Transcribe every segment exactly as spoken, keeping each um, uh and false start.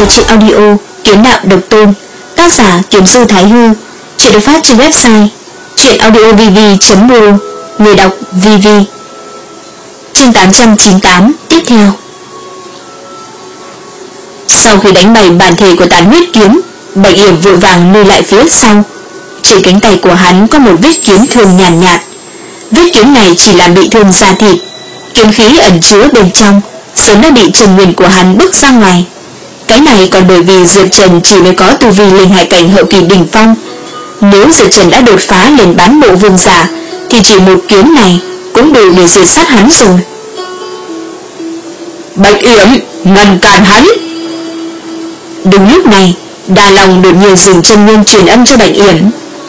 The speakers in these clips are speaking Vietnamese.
nghe truyện audio Kiếm Đạo Độc Tôn, tác giả Kiếm Du Thái Hư. Truyện được phát trên website truyện audio v v chấm r o, người đọc vê vê. Chương tám trăm chín mươi tám tiếp theo. Sau khi đánh bày bản thể của Tàn Huyết Kiếm, Bạch Yểm vội vàng lùi lại phía sau. Trên cánh tay của hắn có một vết kiếm thương nhàn nhạt, nhạt. Vết kiếm này chỉ làm bị thương da thịt, kiếm khí ẩn chứa bên trong sớm đã bị Trần Nguyên của hắn bức ra ngoài. Cái này còn bởi vì Diệp Trần chỉ mới có tu vi linh hải cảnh hậu kỳ đỉnh phong. Nếu Diệp Trần đã đột phá lên bán bộ vương giả thì chỉ một kiếm này cũng đủ để diệt sát hắn rồi. Bạch Yểm, ngăn cản hắn! Đúng lúc này, Đà Long đột nhiên dùng chân nguyên truyền âm cho Bạch Yểm.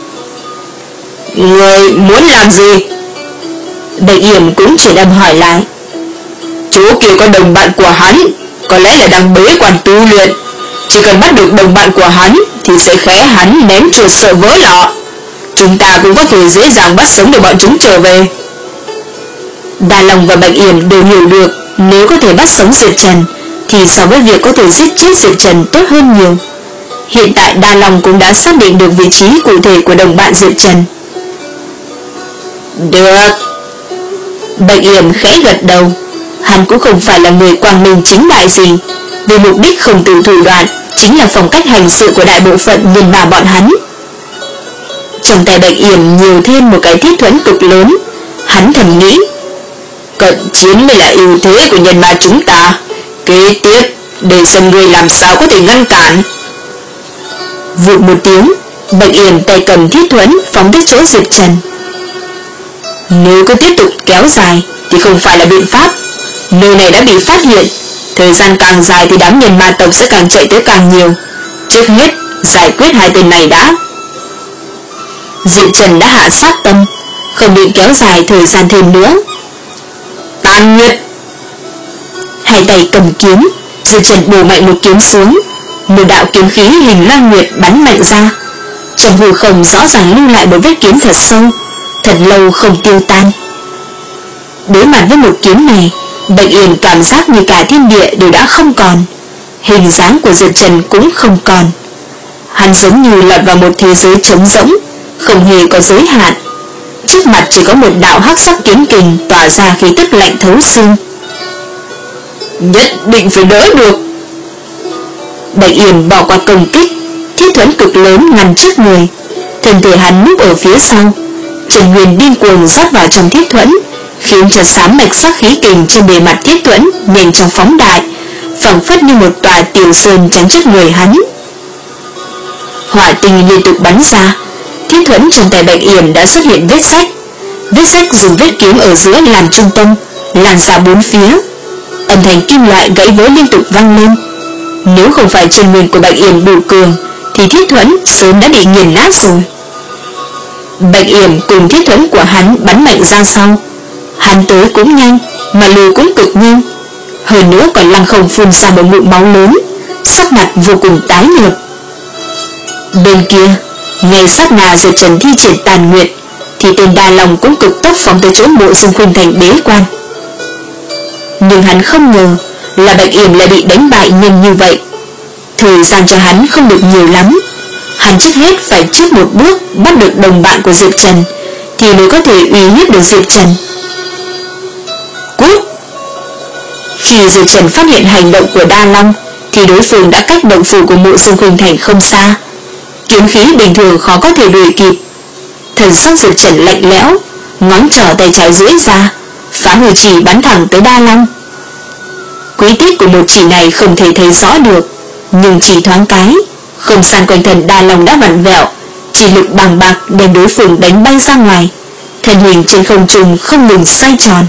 Người muốn làm gì? Bạch Yểm cũng truyền âm hỏi lại. Chỗ kia có đồng bạn của hắn, có lẽ là đang bế quan tu luyện. Chỉ cần bắt được đồng bạn của hắn thì sẽ khẽ hắn ném chuột sợ vỡ lọ. Chúng ta cũng có thể dễ dàng bắt sống được bọn chúng trở về. Đà Long và Bạch Yểm đều hiểu được, nếu có thể bắt sống Diệp Trần thì so với việc có thể giết chết Diệp Trần tốt hơn nhiều. Hiện tại Đà Long cũng đã xác định được vị trí cụ thể của đồng bạn Diệp Trần. Được. Bạch Yểm khẽ gật đầu. Hắn cũng không phải là người quang minh chính đại gì, vì mục đích không từ thủ đoạn chính là phong cách hành sự của đại bộ phận nhân mã bọn hắn. Trong tay Bạch Yểm nhiều thêm một cái thiết thuẫn cực lớn. Hắn thầm nghĩ, cận chiến mới là ưu thế của nhân mã chúng ta. Kế tiếp để xem người làm sao có thể ngăn cản. Vụt một tiếng, Bạch Yểm tay cầm thiết thuẫn phóng tới chỗ Diệp Trần. Nếu cứ tiếp tục kéo dài thì không phải là biện pháp. Nơi này đã bị phát hiện, thời gian càng dài thì đám nhân ma tộc sẽ càng chạy tới càng nhiều. Trước hết giải quyết hai tên này đã. Diệp Trần đã hạ sát tâm, không định kéo dài thời gian thêm nữa. Tàn Nguyệt! Hai tay cầm kiếm, Diệp Trần bổ mạnh một kiếm xuống. Một đạo kiếm khí hình lang nguyệt bắn mạnh ra. Trong hư không rõ ràng lưu lại một vết kiếm thật sâu, thật lâu không tiêu tan. Đối mặt với một kiếm này, Bạch Yểm cảm giác như cả thiên địa đều đã không còn, hình dáng của Diệp Trần cũng không còn. Hắn giống như lọt vào một thế giới trống rỗng, không hề có giới hạn. Trước mặt chỉ có một đạo hắc sắc kiếm kình tỏa ra khí tức lạnh thấu xương. Nhất định phải đỡ được. Bạch Yểm bỏ qua công kích, thiết thuẫn cực lớn ngăn trước người, thân thể hắn núp ở phía sau. Trần Nguyên điên cuồng rót vào trong thiết thuẫn, khiến cho xám mạch sắc khí kình trên bề mặt thiết thuẫn nhanh chóng phóng đại, phảng phất như một tòa tiểu sơn chắn trước người hắn. Hỏa tinh liên tục bắn ra, thiết thuẫn trong tay Bạch Yểm đã xuất hiện vết rách. Vết rách dùng vết kiếm ở giữa làm trung tâm, lan ra bốn phía. Âm thanh kim loại gãy vỡ liên tục vang lên. Nếu không phải chân nguyên của Bạch Yểm đủ cường thì thiết thuẫn sớm đã bị nghiền nát rồi. Bạch Yểm cùng thiết thuẫn của hắn bắn mạnh ra sau. Hắn tới cũng nhanh, mà lùi cũng cực nhanh. Hơn nữa còn lăng không phun ra một ngụm máu lớn, sắc mặt vô cùng tái nhợt. Bên kia, ngay sát na Diệp Trần thi triển Tàn Nguyệt thì tên Đà Long cũng cực tốc phóng tới chỗ Mộ Dương Khuynh Thành bế quan. Nhưng hắn không ngờ là Bạch Yểm lại bị đánh bại nhanh như vậy. Thời gian cho hắn không được nhiều lắm. Hắn trước hết phải trước một bước bắt được đồng bạn của Diệp Trần thì mới có thể uy hiếp được Diệp Trần. Cút! Khi Diệp Trần phát hiện hành động của Đa Long thì đối phương đã cách động phủ của Mộ Dương Khuynh Thành không xa. Kiếm khí bình thường khó có thể đuổi kịp. Thần sắc Diệp Trần lạnh lẽo, ngón trỏ tay trái duỗi ra, phá hư chỉ bắn thẳng tới Đa Long. Quý tích của một chỉ này không thể thấy rõ được, nhưng chỉ thoáng cái, không gian quanh thân Đa Long đã vặn vẹo, chỉ lực bằng bạc đem đối phương đánh bay ra ngoài, thân hình trên không trung không ngừng xoay tròn.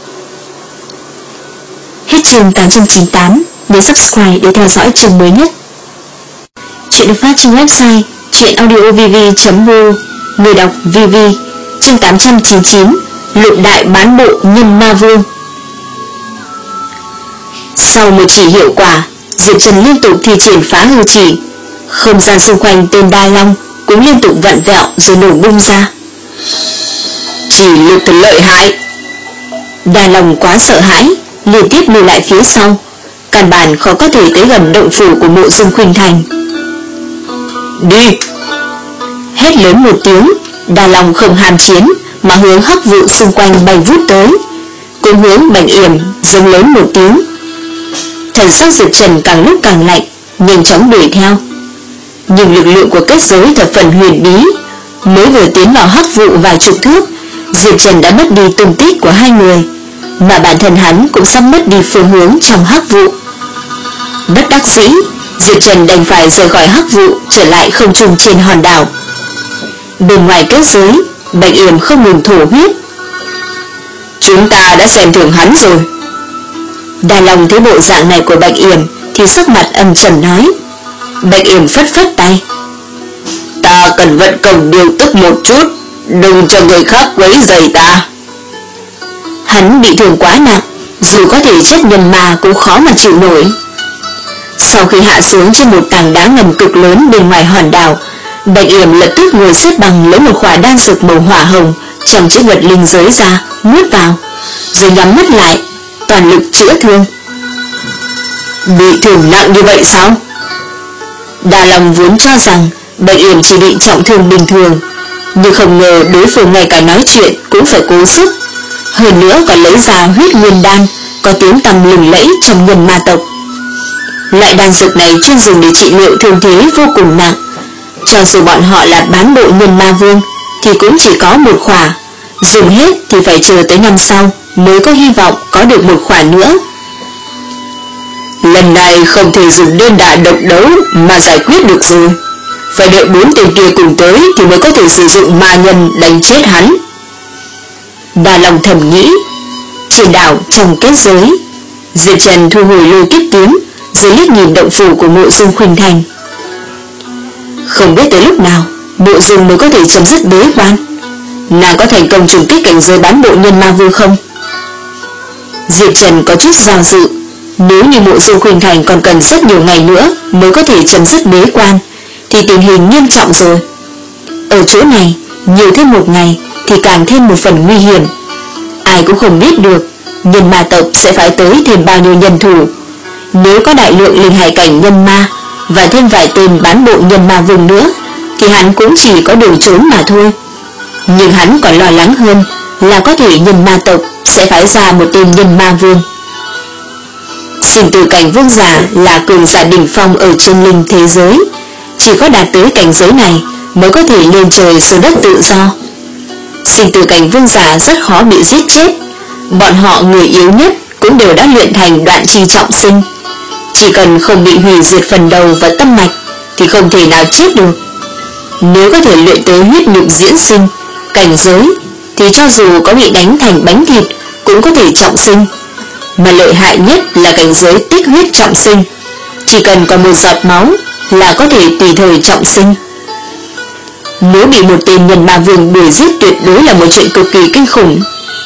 Hết chương tám trăm chín mươi tám, nhớ subscribe để theo dõi chương mới nhất. Chuyện được phát trên website truyện audio v v chấm r o, người đọc vê vê. Chương tám trăm chín mươi chín, lục đại bán bộ nhân ma vương. Sau một chỉ hiệu quả, Diệp Trần liên tục thi triển phá hư chỉ. Không gian xung quanh tên Đa Long cũng liên tục vặn vẹo rồi nổ bung ra. Chỉ lực thật lợi hại. Đa Long quá sợ hãi, liên tiếp lùi lại phía sau. căn bản khó có thể tới gần động phủ của Mộ Dung Khuynh Thành. Đi! Hét lớn một tiếng, Đà Long không ham chiến mà hướng hắc vụ xung quanh bay vút tới, cùng hướng Bạch Yểm giống lớn một tiếng. Thần sắc Diệp Trần càng lúc càng lạnh, nhanh chóng đuổi theo. Nhưng lực lượng của kết giới thập phần huyền bí, mới vừa tiến vào hắc vụ vài chục thước, Diệp Trần đã mất đi tung tích của hai người, mà bản thân hắn cũng sắp mất đi phương hướng trong hắc vụ. Bất đắc dĩ, Diệp Trần đành phải rời khỏi hắc vụ, trở lại không trung trên hòn đảo. Bên ngoài kết giới, Bạch Yểm không ngừng thổ huyết. Chúng ta đã xem thường hắn rồi. Đà Long thấy bộ dạng này của Bạch Yểm thì sắc mặt âm trầm nói. Bạch Yểm phất phất tay. Ta cần vận công điều tức một chút, đừng cho người khác quấy rầy ta. Hắn bị thương quá nặng, dù có thể chất nhân ma cũng khó mà chịu nổi. Sau khi hạ xuống trên một tảng đá ngầm cực lớn bên ngoài hòn đảo, Bạch Yểm lập tức ngồi xếp bằng lấy một khỏa đan dược màu hỏa hồng trong chữ vật linh giới ra, nuốt vào, rồi nhắm mắt lại, toàn lực chữa thương. Bị thương nặng như vậy sao? Đà Long vốn cho rằng Bạch Yểm chỉ bị trọng thương bình thường, nhưng không ngờ đối phương ngay cả nói chuyện cũng phải cố sức, hơn nữa còn lấy ra huyết nguyên đan có tiếng tăm lừng lẫy trong nhân ma tộc. Loại đan dược này chuyên dùng để trị liệu thương thế vô cùng nặng. Cho dù bọn họ là bán bộ nhân ma vương thì cũng chỉ có một khỏa, dùng hết thì phải chờ tới năm sau mới có hy vọng có được một khỏa nữa. Lần này không thể dùng đơn đả độc đấu mà giải quyết được rồi, phải đợi bốn tên kia cùng tới thì mới có thể sử dụng ma nhân đánh chết hắn. Đà Long thầm nghĩ. Trên đảo trong kết giới, Diệp Trần thu hồi lôi kiếp kiếm, rồi liếc nhìn động phủ của Mộ Dung Khuynh Thành. Không biết tới lúc nào Mộ Dung mới có thể chấm dứt bế quan, nàng có thành công trùng kích cảnh giới bán bộ nhân ma vương không? Diệp Trần có chút do dự. Nếu như Mộ Dung Khuynh Thành còn cần rất nhiều ngày nữa mới có thể chấm dứt bế quan thì tình hình nghiêm trọng rồi. Ở chỗ này nhiều thêm một ngày thì càng thêm một phần nguy hiểm. Ai cũng không biết được nhân ma tộc sẽ phải tới thêm bao nhiêu nhân thủ. Nếu có đại lượng linh hải cảnh nhân ma và thêm vài tên bán bộ nhân ma vương nữa thì hắn cũng chỉ có đường trốn mà thôi. Nhưng hắn còn lo lắng hơn là có thể nhân ma tộc sẽ phái ra một tên nhân ma vương. Sinh tử cảnh vương giả là cường giả đỉnh phong ở trên linh thế giới, chỉ có đạt tới cảnh giới này mới có thể lên trời xuống đất tự do. Sinh tử cảnh vương giả rất khó bị giết chết, bọn họ người yếu nhất cũng đều đã luyện thành đoạn chi trọng sinh, chỉ cần không bị hủy diệt phần đầu và tâm mạch thì không thể nào chết được. Nếu có thể luyện tới huyết nhục diễn sinh cảnh giới thì cho dù có bị đánh thành bánh thịt cũng có thể trọng sinh. Mà lợi hại nhất là cảnh giới tích huyết trọng sinh, chỉ cần còn một giọt máu là có thể tùy thời trọng sinh. Nếu bị một tên nhân ma vương đuổi giết tuyệt đối là một chuyện cực kỳ kinh khủng.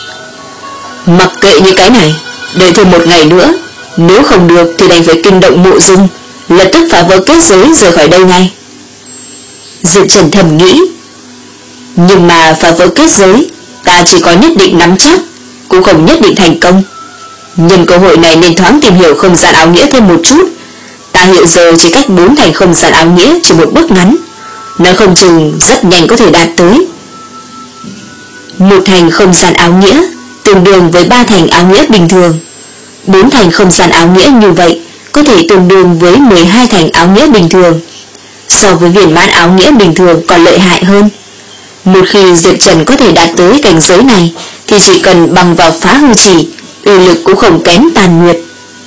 Mặc kệ như cái này, đợi thêm một ngày nữa, nếu không được thì đành phải kinh động Mộ Dung, lập tức phá vỡ kết giới rời khỏi đây ngay. Diệp Trần thầm nghĩ. Nhưng mà phá vỡ kết giới, ta chỉ có nhất định nắm chắc, cũng không nhất định thành công. Nhân cơ hội này nên thoáng tìm hiểu không gian áo nghĩa thêm một chút. Ta hiện giờ chỉ cách bốn thành không gian áo nghĩa chỉ một bước ngắn, nó không chừng rất nhanh có thể đạt tới. Một thành không gian áo nghĩa tương đương với ba thành áo nghĩa bình thường. Bốn thành không gian áo nghĩa như vậy có thể tương đương với mười hai thành áo nghĩa bình thường. So với viên mãn áo nghĩa bình thường còn lợi hại hơn. Một khi Diệp Trần có thể đạt tới cảnh giới này thì chỉ cần bằng vào phá hư chỉ, uy lực cũng không kém Tàn Nguyệt.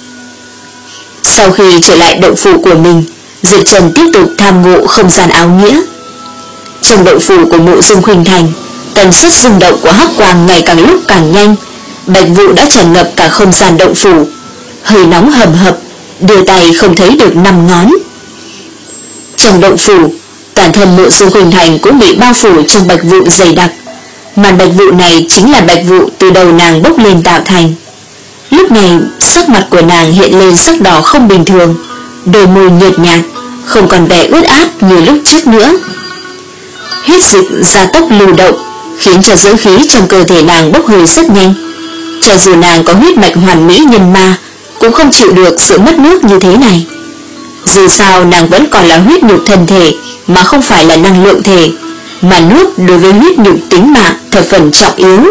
Sau khi trở lại động phủ của mình, Diệp Trần tiếp tục tham ngộ không gian áo nghĩa. Trong động phủ của Mộ Dung Khuynh Thành, tần suất rung động của hắc quang ngày càng lúc càng nhanh, bạch vụ đã tràn ngập cả không gian động phủ, hơi nóng hầm hập, đưa tay không thấy được năm ngón. Trong động phủ, toàn thân Mộ Dung Khuynh Thành cũng bị bao phủ trong bạch vụ dày đặc. Màn bạch vụ này chính là bạch vụ từ đầu nàng bốc lên tạo thành. Lúc này sắc mặt của nàng hiện lên sắc đỏ không bình thường, đôi môi nhợt nhạt, không còn vẻ ướt át như lúc trước nữa. Huyết dịch gia tốc lưu động, khiến cho dưỡng khí trong cơ thể nàng bốc hơi rất nhanh. Cho dù nàng có huyết mạch hoàn mỹ nhân ma, cũng không chịu được sự mất nước như thế này. Dù sao nàng vẫn còn là huyết nhục thân thể, mà không phải là năng lượng thể, mà nước đối với huyết nhục tính mạng thập phần trọng yếu.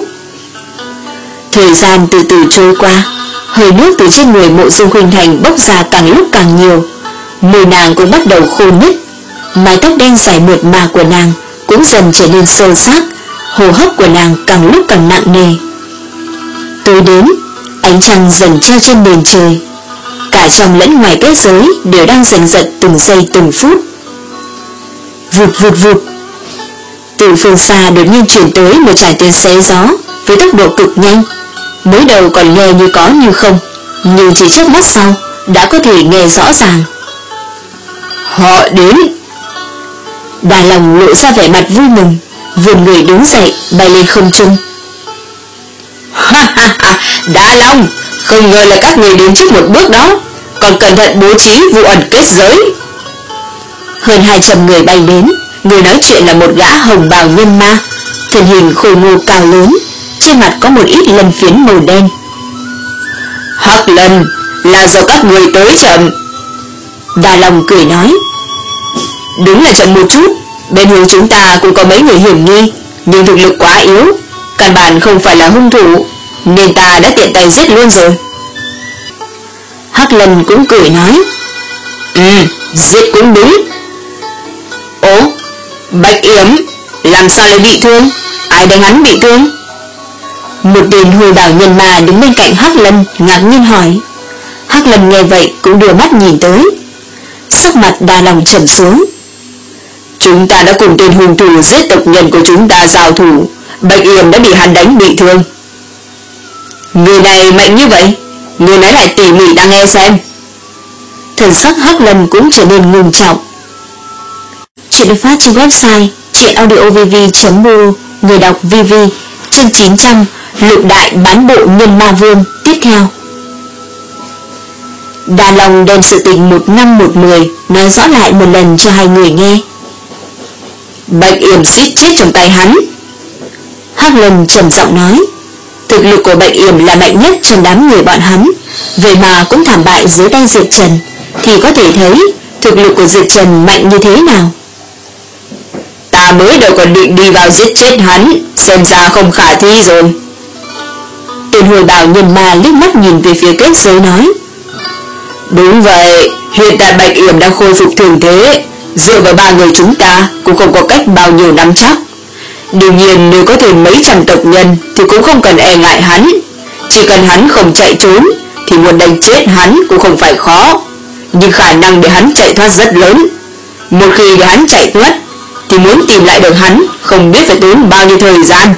Thời gian từ từ trôi qua, hơi nước từ trên người Mộ Dung Khuynh Thành bốc ra càng lúc càng nhiều, môi nàng cũng bắt đầu khô nứt, mái tóc đen dài mượt mà của nàng cũng dần trở nên sơ xác, hô hấp của nàng càng lúc càng nặng nề. Tối đến, ánh trăng dần treo trên nền trời, cả trong lẫn ngoài kết giới đều đang giành giật từng giây từng phút. Vụt vụt vụt. Từ phương xa đột nhiên chuyển tới một tràng tiếng xé gió với tốc độ cực nhanh. Mới đầu còn nghe như có như không, nhưng chỉ chớp mắt sau đã có thể nghe rõ ràng. Họ đến. Đà Lòng lộ ra vẻ mặt vui mừng, vươn người đứng dậy bay lên không trung. Ha ha ha, Đà Long, không ngờ là các người đến trước một bước đó, còn cẩn thận bố trí vụ ẩn kết giới. Hơn hai trăm người bay đến, người nói chuyện là một gã hồng bào nhân ma, thân hình khôi ngô cao lớn, trên mặt có một ít lân phiến màu đen. Hắc Lần, là do các người tới chậm. Đà Long cười nói. Đúng là chậm một chút, bên hướng chúng ta cũng có mấy người hiểm nghi, nhưng thực lực quá yếu, căn bản không phải là hung thủ, nên ta đã tiện tay giết luôn rồi. Hắc Lần cũng cười nói. Ừ, giết cũng đúng. Ố, Bạch Yểm, làm sao lại bị thương? Ai đánh hắn bị thương? Một tên hồi bảo nhân ma đứng bên cạnh Hắc Lần ngạc nhiên hỏi. Hắc Lần nghe vậy cũng đưa mắt nhìn tới. Sắc mặt Đà Lòng trầm xuống. Chúng ta đã cùng tên hung thủ giết tộc nhân của chúng ta giao thủ, Bạch Yểm đã bị hắn đánh bị thương. Người này mạnh như vậy, người nói lại tỉ mỉ đang nghe xem. Thần sắc Hắc Lần cũng trở nên ngưng trọng. Chuyện được phát trên website truyện audio v v chấm b o, người đọc vê vê, chương chín trăm, Lục Đại Bán Bộ Nhân Ma Vương tiếp theo. Đà Long đem sự tình một năm một mười nói rõ lại một lần cho hai người nghe. Bạch Yểm suýt chết trong tay hắn. Hắc Lần trầm giọng nói. Thực lực của Bạch Yểm là mạnh nhất trong đám người bọn hắn, vậy mà cũng thảm bại dưới tay Diệp Trần, thì có thể thấy thực lực của Diệp Trần mạnh như thế nào. Ta mới đầu còn định đi vào giết chết hắn, xem ra không khả thi rồi. Tên hồi bảo nhân ma liếc mắt nhìn về phía kết giới nói. Đúng vậy, hiện tại Bạch Yểm đang khôi phục thường thế, dựa vào ba người chúng ta cũng không có cách bao nhiêu nắm chắc. Đương nhiên nếu có thể mấy trăm tộc nhân thì cũng không cần e ngại hắn, chỉ cần hắn không chạy trốn thì muốn đánh chết hắn cũng không phải khó, nhưng khả năng để hắn chạy thoát rất lớn. Một khi để hắn chạy thoát thì muốn tìm lại được hắn không biết phải tốn bao nhiêu thời gian.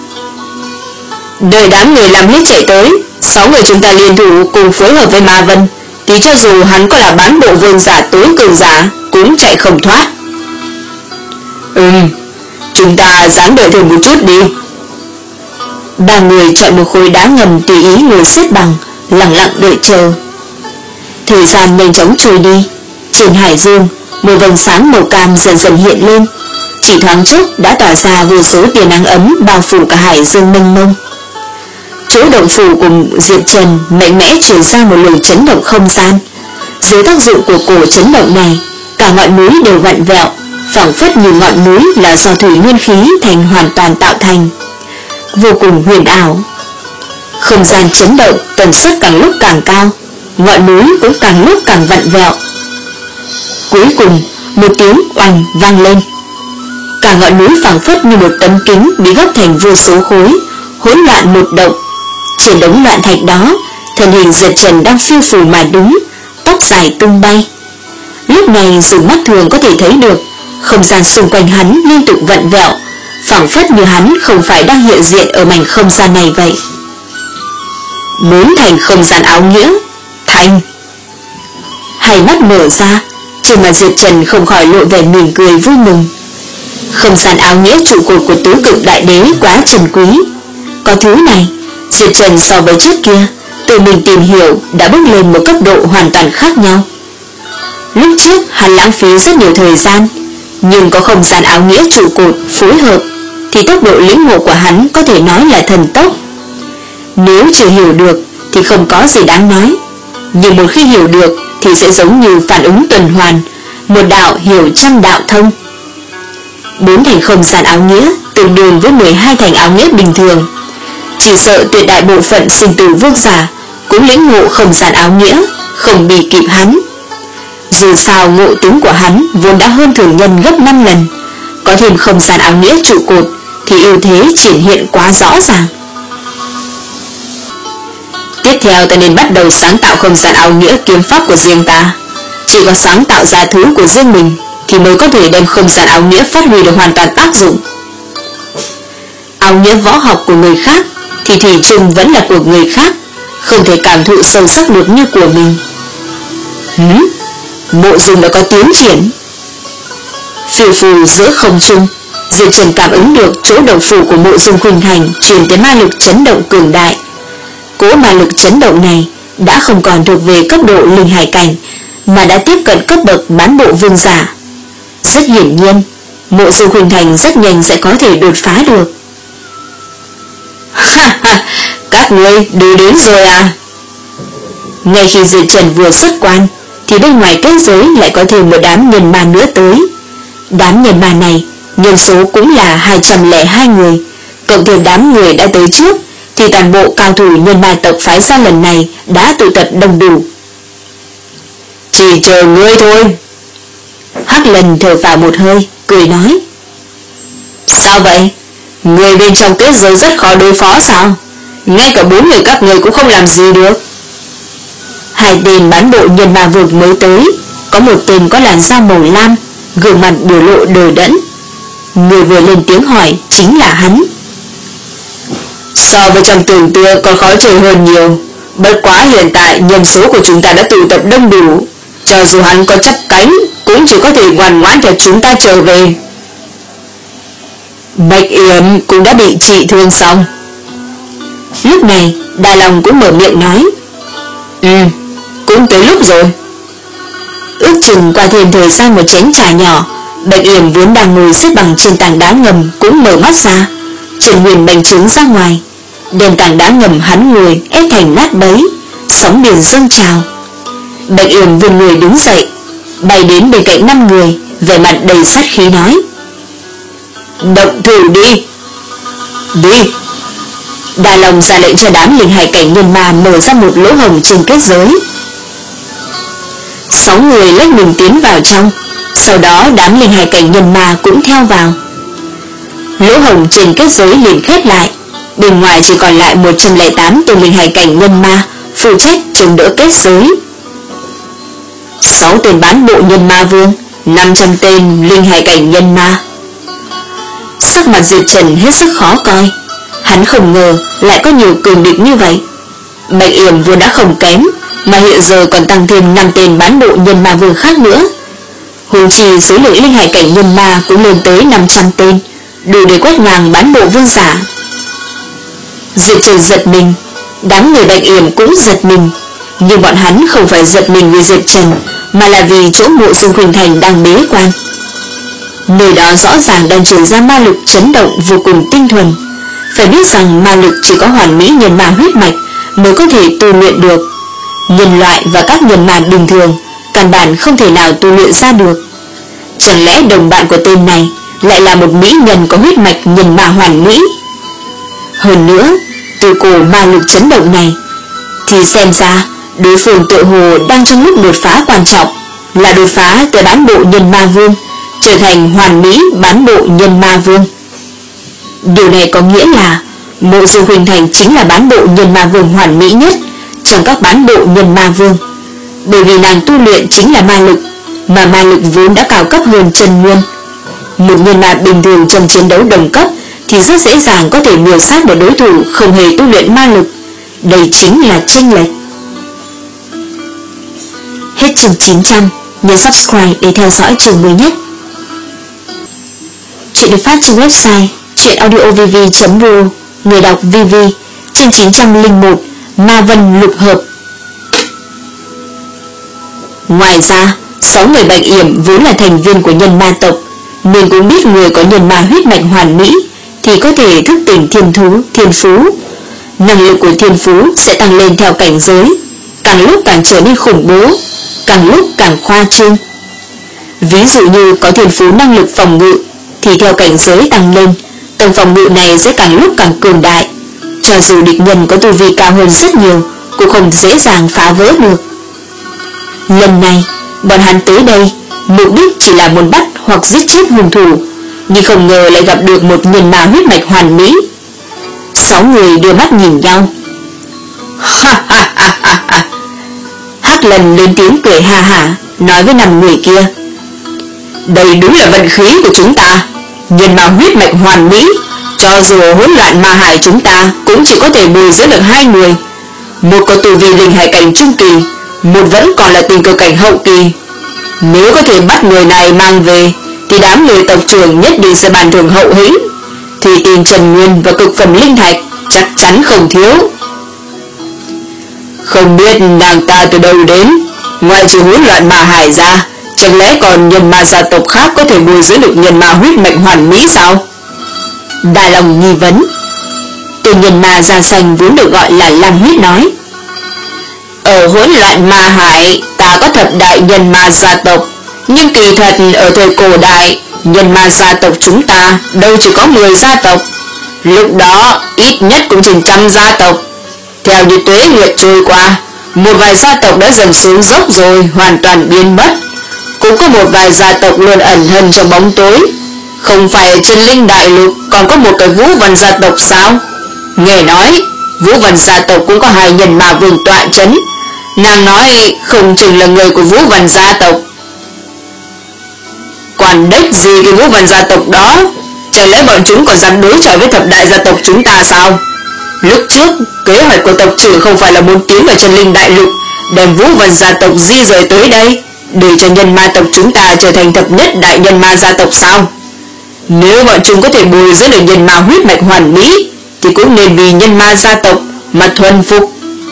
Đợi đám người làm hết chạy tới, sáu người chúng ta liên thủ cùng phối hợp với Ma Vân, thì cho dù hắn có là bán bộ vương giả tối cường giả cũng chạy không thoát. Ừm, chúng ta dáng đợi thêm một chút đi. Ba người chọn một khối đá ngầm tùy ý ngồi xếp bằng, lặng lặng đợi chờ. Thời gian nhanh chóng trôi đi. Trên hải dương, một vầng sáng màu cam dần dần hiện lên, chỉ thoáng chốc đã tỏa ra vô số tia nắng ấm bao phủ cả hải dương mênh mông. Chỗ động phủ của Diệp Trần mạnh mẽ truyền ra một luồng chấn động không gian. Dưới tác dụng của cổ chấn động này, cả ngọn núi đều vặn vẹo, phảng phất như ngọn núi là do thủy nguyên khí thành hoàn toàn tạo thành, vô cùng huyền ảo. Không gian chấn động tần suất càng lúc càng cao, ngọn núi cũng càng lúc càng vặn vẹo. Cuối cùng, một tiếng oành vang lên. Cả ngọn núi phảng phất như một tấm kính bị gấp thành vô số khối, hỗn loạn một động. Trên đống loạn thạch đó, thân hình Diệp Trần đang phiêu phù mà đứng, tóc dài tung bay. Lúc này dùng mắt thường có thể thấy được, không gian xung quanh hắn liên tục vặn vẹo, phảng phất như hắn không phải đang hiện diện ở mảnh không gian này vậy. Muốn thành không gian áo nghĩa, thành. Hai mắt mở ra, trên mặt Diệp Trần không khỏi lộ vẻ mỉm cười vui mừng. Không gian áo nghĩa trụ cột của tứ cực đại đế quá trân quý. Có thứ này, Diệp Trần so với trước kia, tự mình tìm hiểu đã bước lên một cấp độ hoàn toàn khác nhau. Lúc trước hắn lãng phí rất nhiều thời gian, nhưng có không gian áo nghĩa trụ cột phối hợp thì tốc độ lĩnh ngộ của hắn có thể nói là thần tốc. Nếu chưa hiểu được thì không có gì đáng nói, Nhưng một khi hiểu được thì sẽ giống như phản ứng tuần hoàn, một đạo hiểu trăm đạo thông. Bốn thành không gian áo nghĩa tương đương với mười hai thành áo nghĩa bình thường. Chỉ sợ tuyệt đại bộ phận sinh tử vương giả cũng lĩnh ngộ không gian áo nghĩa, không bị kịp hắn. Dù sao ngộ tính của hắn vốn đã hơn thường nhân gấp năm lần, có thêm không gian áo nghĩa trụ cột thì ưu thế triển hiện quá rõ ràng. Tiếp theo ta nên bắt đầu sáng tạo không gian áo nghĩa kiếm pháp của riêng ta. Chỉ có sáng tạo ra thứ của riêng mình thì mới có thể đem không gian áo nghĩa phát huy được hoàn toàn tác dụng. Áo nghĩa võ học của người khác thì thủy chung vẫn là của người khác, không thể cảm thụ sâu sắc được như của mình. Hứ, Mộ Dung đã có tiến triển. Phiêu phù giữa không trung, Diệp Trần cảm ứng được chỗ động phủ của Mộ Dung Khuynh Thành truyền tới ma lực chấn động cường đại. Cỗ ma lực chấn động này đã không còn thuộc về cấp độ linh hải cảnh, mà đã tiếp cận cấp bậc bán bộ vương giả. Rất hiển nhiên, Mộ Dung Khuynh Thành rất nhanh sẽ có thể đột phá được. Ha ha, các ngươi đều đến rồi à? Ngay khi Diệp Trần vừa xuất quan thì bên ngoài kết giới lại có thêm một đám nhân ma nữa tới. Đám nhân ma này nhân số cũng là hai trăm lẻ hai người, cộng thêm đám người đã tới trước thì toàn bộ cao thủ nhân ma tộc phái ra lần này đã tụ tập đông đủ. Chỉ chờ ngươi thôi. Hắc Lần thở phào một hơi, cười nói. Sao vậy? Người bên trong kết giới rất khó đối phó sao? Ngay cả bốn người các người cũng không làm gì được. Hai tên bán bộ nhân ma vương mới tới, có một tên có làn da màu lam, gương mặt biểu lộ đờ đẫn. Người vừa lên tiếng hỏi chính là hắn. So với trong tưởng tượng còn khó chơi hơn nhiều. Bất quá hiện tại nhân số của chúng ta đã tụ tập đông đủ, cho dù hắn có chắp cánh cũng chỉ có thể ngoan ngoãn theo chúng ta trở về. Bạch Yểm cũng đã bị trị thương xong. Lúc này Đà Long cũng mở miệng nói. Ừ, cũng tới lúc rồi. Ước chừng qua thêm thời gian một chén trà nhỏ, Bạch Yểm vốn đang ngồi xếp bằng trên tảng đá ngầm cũng mở mắt ra, Trần Huyền bành trướng ra ngoài, đem tảng đá ngầm hắn ngồi ép thành nát bấy, sóng biển dâng trào. Bạch Yểm vươn người đứng dậy, bay đến bên cạnh năm người, vẻ mặt đầy sát khí nói. Động thủ đi. Đi. Đà Long ra lệnh cho đám linh hải cảnh nhân ma mở ra một lỗ hổng trên kết giới. Sáu người lách mình tiến vào trong, sau đó đám linh hải cảnh nhân ma cũng theo vào. Lỗ hổng trên kết giới liền khép lại, bên ngoài chỉ còn lại một trăm lẻ tám tên linh hải cảnh nhân ma phụ trách chống đỡ kết giới. Sáu tên bán bộ nhân ma vương, năm trăm tên linh hải cảnh nhân ma. Sắc mặt Diệp Trần hết sức khó coi, hắn không ngờ lại có nhiều cường địch như vậy. Bạch Yểm vốn đã không kém, mà hiện giờ còn tăng thêm năm tên bán bộ nhân ma vương khác nữa. Huống chi số lượng linh hải cảnh nhân ma cũng lên tới năm trăm tên, đủ để quét ngang bán bộ vương giả. Diệp Trần giật mình, đám người Bạch Yểm cũng giật mình, nhưng bọn hắn không phải giật mình vì Diệp Trần, mà là vì chỗ Mộ Dung Khuynh Thành đang bế quan. Nơi đó rõ ràng đang truyền ra ma lực chấn động vô cùng tinh thuần. Phải biết rằng ma lực chỉ có hoàn mỹ nhân ma huyết mạch mới có thể tu luyện được. Nhân loại và các nhân ma bình thường căn bản không thể nào tu luyện ra được. Chẳng lẽ đồng bạn của tên này lại là một mỹ nhân có huyết mạch nhân ma hoàn mỹ? Hơn nữa, từ cổ ma lực chấn động này thì xem ra đối phương tự hồ đang trong lúc đột phá quan trọng, là đột phá từ bán bộ nhân ma vương trở thành hoàn mỹ bán bộ nhân ma vương. Điều này có nghĩa là Mộ Dung Khuynh Thành chính là bán bộ nhân ma vương hoàn mỹ nhất trong các bán bộ nhân ma vương, bởi vì nàng tu luyện chính là ma lực, mà ma lực vốn đã cao cấp hơn chân nguyên. Một nhân ma bình thường trong chiến đấu đồng cấp thì rất dễ dàng có thể miểu sát một đối thủ không hề tu luyện ma lực. Đây chính là chênh lệch. Hết chương chín trăm, nhấn subscribe để theo dõi chương mới nhất. Chuyện được phát trên website chuyenaudiovv chấm ro, người đọc vê vê, chương chín trăm lẻ một, Ma Vân Lục Hợp. Ngoài ra, sáu người Bạch Yểm vốn là thành viên của nhân ma tộc, nên cũng biết người có nhân ma huyết mạch hoàn mỹ thì có thể thức tỉnh thiên thú, thiên phú. Năng lực của thiên phú sẽ tăng lên theo cảnh giới, càng càng lúc càng trở nên khủng bố, càng lúc càng khoa trương. Ví dụ như có thiên phú năng lực phòng ngự, thì theo cảnh giới tăng lên, tầng phòng ngự này sẽ càng lúc càng cường đại. Cho dù địch nhân có tu vi cao hơn rất nhiều, cũng không dễ dàng phá vỡ được. Lần này, bọn hắn tới đây, mục đích chỉ là muốn bắt hoặc giết chết hung thủ, nhưng không ngờ lại gặp được một nhân ma huyết mạch hoàn mỹ. Sáu người đưa mắt nhìn nhau. Ha ha ha ha ha. Hắc Lần lên tiếng cười ha hả, nói với năm người kia: đây đúng là vận khí của chúng ta. Nhân ma huyết mạch hoàn mỹ, cho dù hỗn loạn ma hải chúng ta cũng chỉ có thể bồi dưỡng được hai người. Một có tu vi linh hải cảnh trung kỳ, một vẫn còn là tình cơ cảnh hậu kỳ. Nếu có thể bắt người này mang về, thì đám người tộc trưởng nhất định sẽ bàn thưởng hậu hĩnh. Thì tiền Trần Nguyên và cực phẩm linh thạch chắc chắn không thiếu. Không biết nàng ta từ đâu đến, ngoài trừ hỗn loạn ma hải ra, chẳng lẽ còn nhân ma gia tộc khác có thể bồi dưỡng được nhân ma huyết mạch hoàn mỹ sao? Đà Long nghi vấn. Tên nhân ma da xanh vốn được gọi là Lam Huyết nói: ở hỗn loạn ma hải, ta có thập đại nhân ma gia tộc, nhưng kỳ thật ở thời cổ đại, nhân ma gia tộc chúng ta đâu chỉ có mười gia tộc. Lúc đó ít nhất cũng chừng trăm gia tộc. Theo như tuế nguyệt trôi qua, một vài gia tộc đã dần xuống dốc rồi hoàn toàn biến mất. Cũng có một vài gia tộc luôn ẩn thân trong bóng tối. Không phải ở trên Linh Đại Lục còn có một cái Vũ Văn gia tộc sao? Nghe nói Vũ Văn gia tộc cũng có hai nhân ma vương tọa chấn. Nàng nói không chừng là người của Vũ Văn gia tộc. Quản đếch gì cái Vũ Văn gia tộc đó? Chẳng lẽ bọn chúng còn dám đối chọi với thập đại gia tộc chúng ta sao? Lúc trước kế hoạch của tộc trưởng không phải là muốn tiến vào chân Linh Đại Lục, đem Vũ Văn gia tộc di rời tới đây, để cho nhân ma tộc chúng ta trở thành thập nhất đại nhân ma gia tộc sao? Nếu bọn chúng có thể bồi dưỡng được nhân ma huyết mạch hoàn mỹ, thì cũng nên vì nhân ma gia tộc mà thuần phục.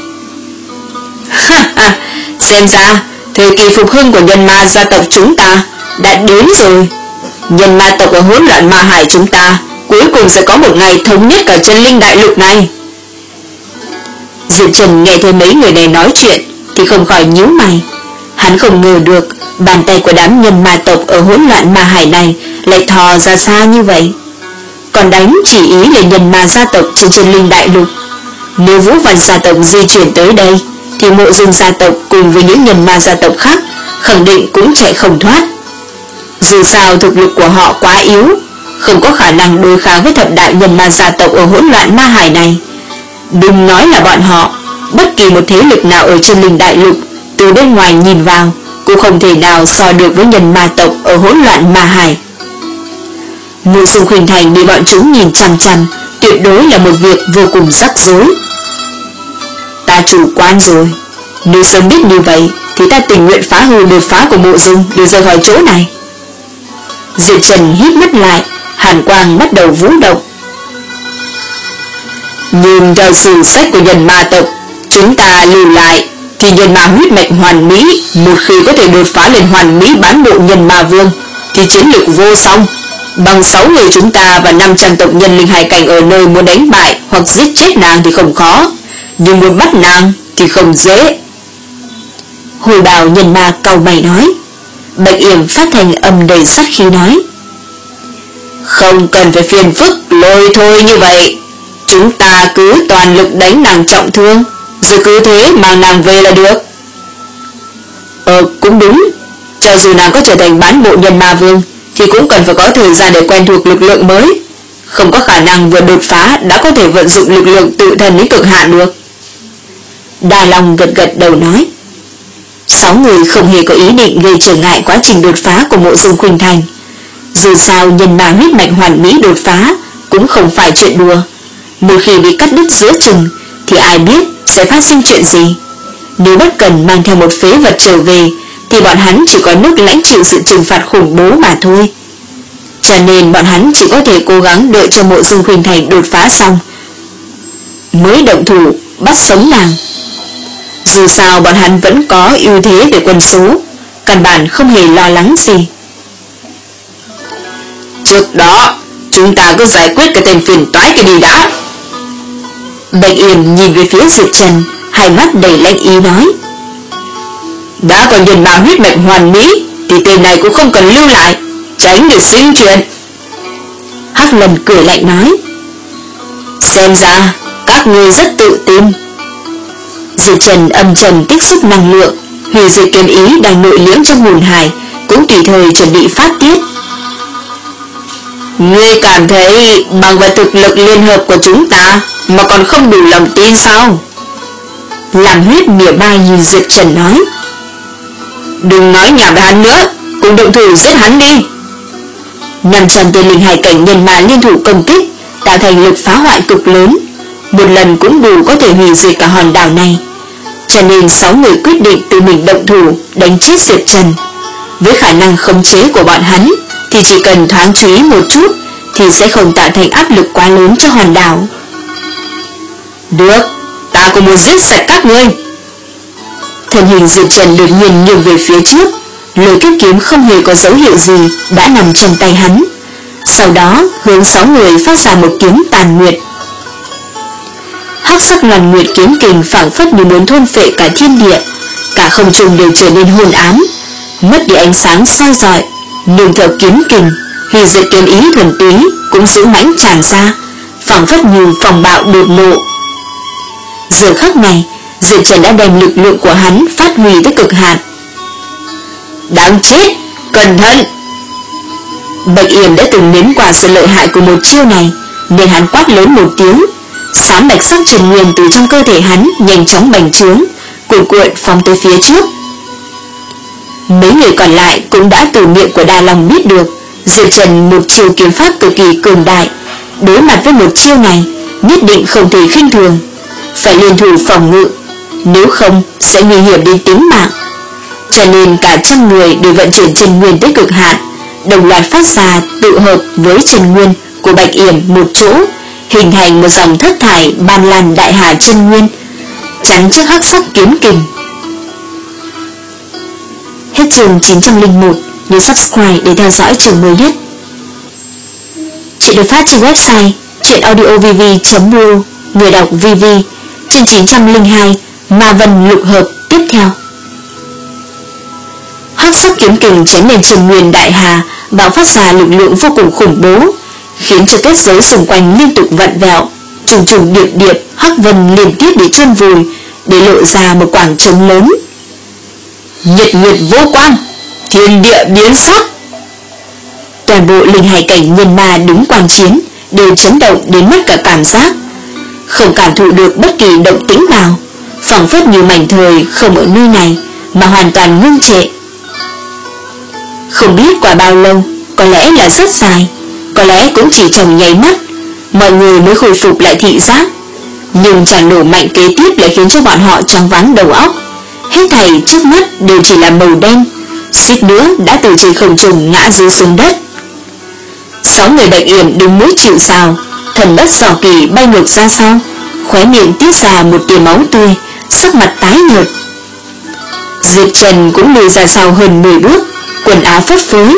Ha ha, xem ra thời kỳ phục hưng của nhân ma gia tộc chúng ta đã đến rồi. Nhân ma tộc ở hỗn loạn ma hải chúng ta cuối cùng sẽ có một ngày thống nhất cả chân Linh Đại Lục này. Diệp Trần nghe thấy mấy người này nói chuyện thì không khỏi nhíu mày. Hắn không ngờ được bàn tay của đám nhân ma tộc ở hỗn loạn ma hải này lại thò ra xa như vậy. Còn đánh chỉ ý là nhân ma gia tộc trên chân Linh Đại Lục. Nếu Vũ Văn gia tộc di chuyển tới đây, thì Mộ Dung gia tộc cùng với những nhân ma gia tộc khác khẳng định cũng chạy không thoát. Dù sao thực lực của họ quá yếu, không có khả năng đối kháng với thập đại nhân ma gia tộc ở hỗn loạn ma hải này. Đừng nói là bọn họ, bất kỳ một thế lực nào ở trên Linh Đại Lục từ bên ngoài nhìn vào cũng không thể nào so được với nhân ma tộc ở hỗn loạn ma hải. Mộ Dung Khuynh Thành bị bọn chúng nhìn chằm chằm, tuyệt đối là một việc vô cùng rắc rối. Ta chủ quan rồi. Nếu sớm biết như vậy thì ta tình nguyện phá hư đột phá của Mộ Dung để rời khỏi chỗ này. Diệp Trần hít mắt lại, hàn quang bắt đầu vũ động. Nhưng theo sử sách của nhân ma tộc chúng ta lưu lại, thì nhân ma huyết mạch hoàn mỹ một khi có thể đột phá lên hoàn mỹ bán bộ nhân ma vương thì chiến lực vô song. Bằng sáu người chúng ta và năm trăm tộc nhân linh hải cảnh ở nơi muốn đánh bại hoặc giết chết nàng thì không khó, nhưng muốn bắt nàng thì không dễ. Hồi bào nhân ma cau mày nói. Bạch Yểm phát thành âm đầy sát khí nói: không cần phải phiền phức lôi thôi như vậy, chúng ta cứ toàn lực đánh nàng trọng thương, rồi cứ thế mang nàng về là được. Ờ cũng đúng, cho dù nàng có trở thành bán bộ nhân ma vương thì cũng cần phải có thời gian để quen thuộc lực lượng mới, không có khả năng vừa đột phá đã có thể vận dụng lực lượng tự thân đến cực hạn được. Đà Long gật gật đầu nói. Sáu người không hề có ý định gây trở ngại quá trình đột phá của Mộ Dung Khuynh Thành. Dù sao nhân ma huyết mạch hoàn mỹ đột phá cũng không phải chuyện đùa. Một khi bị cắt đứt giữa chừng thì ai biết sẽ phát sinh chuyện gì. Nếu bất cần mang theo một phế vật trở về thì bọn hắn chỉ có nước lãnh chịu sự trừng phạt khủng bố mà thôi. Cho nên bọn hắn chỉ có thể cố gắng đợi cho Mộ Dung Khuynh Thành đột phá xong mới động thủ bắt sống nàng. Dù sao bọn hắn vẫn có ưu thế về quân số, căn bản không hề lo lắng gì. Trước đó chúng ta cứ giải quyết cái tên phiền toái kia đi đã. Bạch Yểm nhìn về phía Diệp Trần, hai mắt đầy lạnh ý nói. Đã có nhân ma huyết mạch hoàn mỹ thì tên này cũng không cần lưu lại, tránh được sinh chuyện. Hắc Lần cười lạnh nói. Xem ra các ngươi rất tự tin. Diệp Trần âm trầm tích xúc năng lượng, hủy diệt kiếm ý đang nội liễm trong hồn hải cũng tùy thời chuẩn bị phát tiết. Ngươi cảm thấy bằng vào thực lực liên hợp của chúng ta mà còn không đủ lòng tin sao? Làm Huyết mỉa mai nhìn Diệp Trần nói. Đừng nói nhảm với hắn nữa, cùng động thủ giết hắn đi. năm trăm tên linh hải cảnh nhân ma liên thủ công kích, tạo thành lực phá hoại cực lớn, một lần cũng đủ có thể hủy diệt cả hòn đảo này. Cho nên sáu người quyết định tự mình động thủ đánh chết Diệp Trần. Với khả năng khống chế của bọn hắn thì chỉ cần thoáng chú ý một chút thì sẽ không tạo thành áp lực quá lớn cho hòn đảo. Được, ta cũng muốn giết sạch các ngươi. Thân hình Diệp Trần đột nhiên nhường về phía trước, lôi kiếp kiếm không hề có dấu hiệu gì đã nằm trong tay hắn. Sau đó hướng sáu người phát ra một kiếm tàn nguyệt. Hắc sắc loàn nguyệt kiếm kình phảng phất như muốn thôn phệ cả thiên địa, cả không trung đều trở nên hôn ám, mất đi ánh sáng soi rọi, nương theo kiếm kình, hủy diệt kiếm ý thuần túy cũng dữ mãnh tràn ra, phảng phất như phong bạo đột ngột. Giờ khắc này, Diệp Trần đã đem lực lượng của hắn phát huy tới cực hạn. Đáng chết, cẩn thận! Bạch Yểm đã từng nếm qua sự lợi hại của một chiêu này, nên hắn quát lớn một tiếng, xám bạch sắc trần nguyên từ trong cơ thể hắn nhanh chóng bành trướng, cuộn cuộn phóng tới phía trước. Mấy người còn lại cũng đã từ miệng của Đa Long biết được Diệp Trần một chiêu kiếm pháp cực kỳ cường đại, đối mặt với một chiêu này nhất định không thể khinh thường, phải liên thủ phòng ngự, nếu không sẽ nguy hiểm đến tính mạng. Cho nên cả trăm người đều vận chuyển chân nguyên tới cực hạn, đồng loạt phát ra tự hợp với chân nguyên của Bạch Yểm một chỗ, hình thành một dòng thất thải ban lan đại hà chân nguyên, chắn trước hắc sắc kiếm kình. Hết chương chín trăm lẻ một, nhớ subscribe để theo dõi chương mới nhất. Chuyện được phát trên website truyệnaudiovv chấm r o, người đọc vê vê. Chương chín trăm lẻ hai, Ma Vân lục hợp tiếp theo. Hắc sắc kiếm kình chém lên chân nguyên đại hà, bạo phát ra lực lượng vô cùng khủng bố, khiến cho kết giới xung quanh liên tục vặn vẹo, trùng trùng điệp điệp hắc vân liên tiếp bị chôn vùi, để lộ ra một quảng trống lớn. Nhật nguyệt vô quang, thiên địa biến sắc. Toàn bộ linh hải cảnh nhân ma đứng quang chiến đều chấn động đến mất cả cảm giác, không cảm thụ được bất kỳ động tĩnh nào, phảng phất như mảnh thời không ở nơi này mà hoàn toàn ngưng trệ. Không biết qua bao lâu, có lẽ là rất dài, có lẽ cũng chỉ trong nháy mắt, mọi người mới khôi phục lại thị giác. Nhưng tràng nổ mạnh kế tiếp lại khiến cho bọn họ choáng váng đầu óc. Hết thảy trước mắt đều chỉ là màu đen, suýt nữa đã từ trên không trung ngã dưới xuống đất. Sáu người Bạch Yểm đứng mũi chịu sào, thần đất sò kỳ bay ngược ra sau, khóe miệng tiết ra một tia máu tươi, sắc mặt tái nhợt. Diệp Trần cũng lùi ra sau hơn mười bước, quần áo phất phới.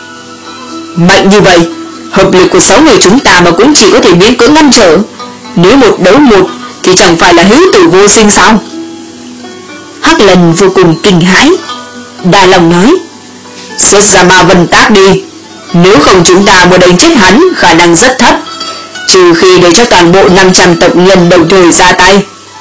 Mạnh như vậy, hợp lực của sáu người chúng ta mà cũng chỉ có thể biến cưỡng ngăn trở, nếu một đấu một thì chẳng phải là hữu tử vô sinh sao? Hắc Lần vô cùng kinh hãi. Đa Long nói, xuất ra Ma Vân tác đi, nếu không chúng ta muốn đánh chết hắn khả năng rất thấp, trừ khi để cho toàn bộ năm trăm tộc nhân đồng thời ra tay.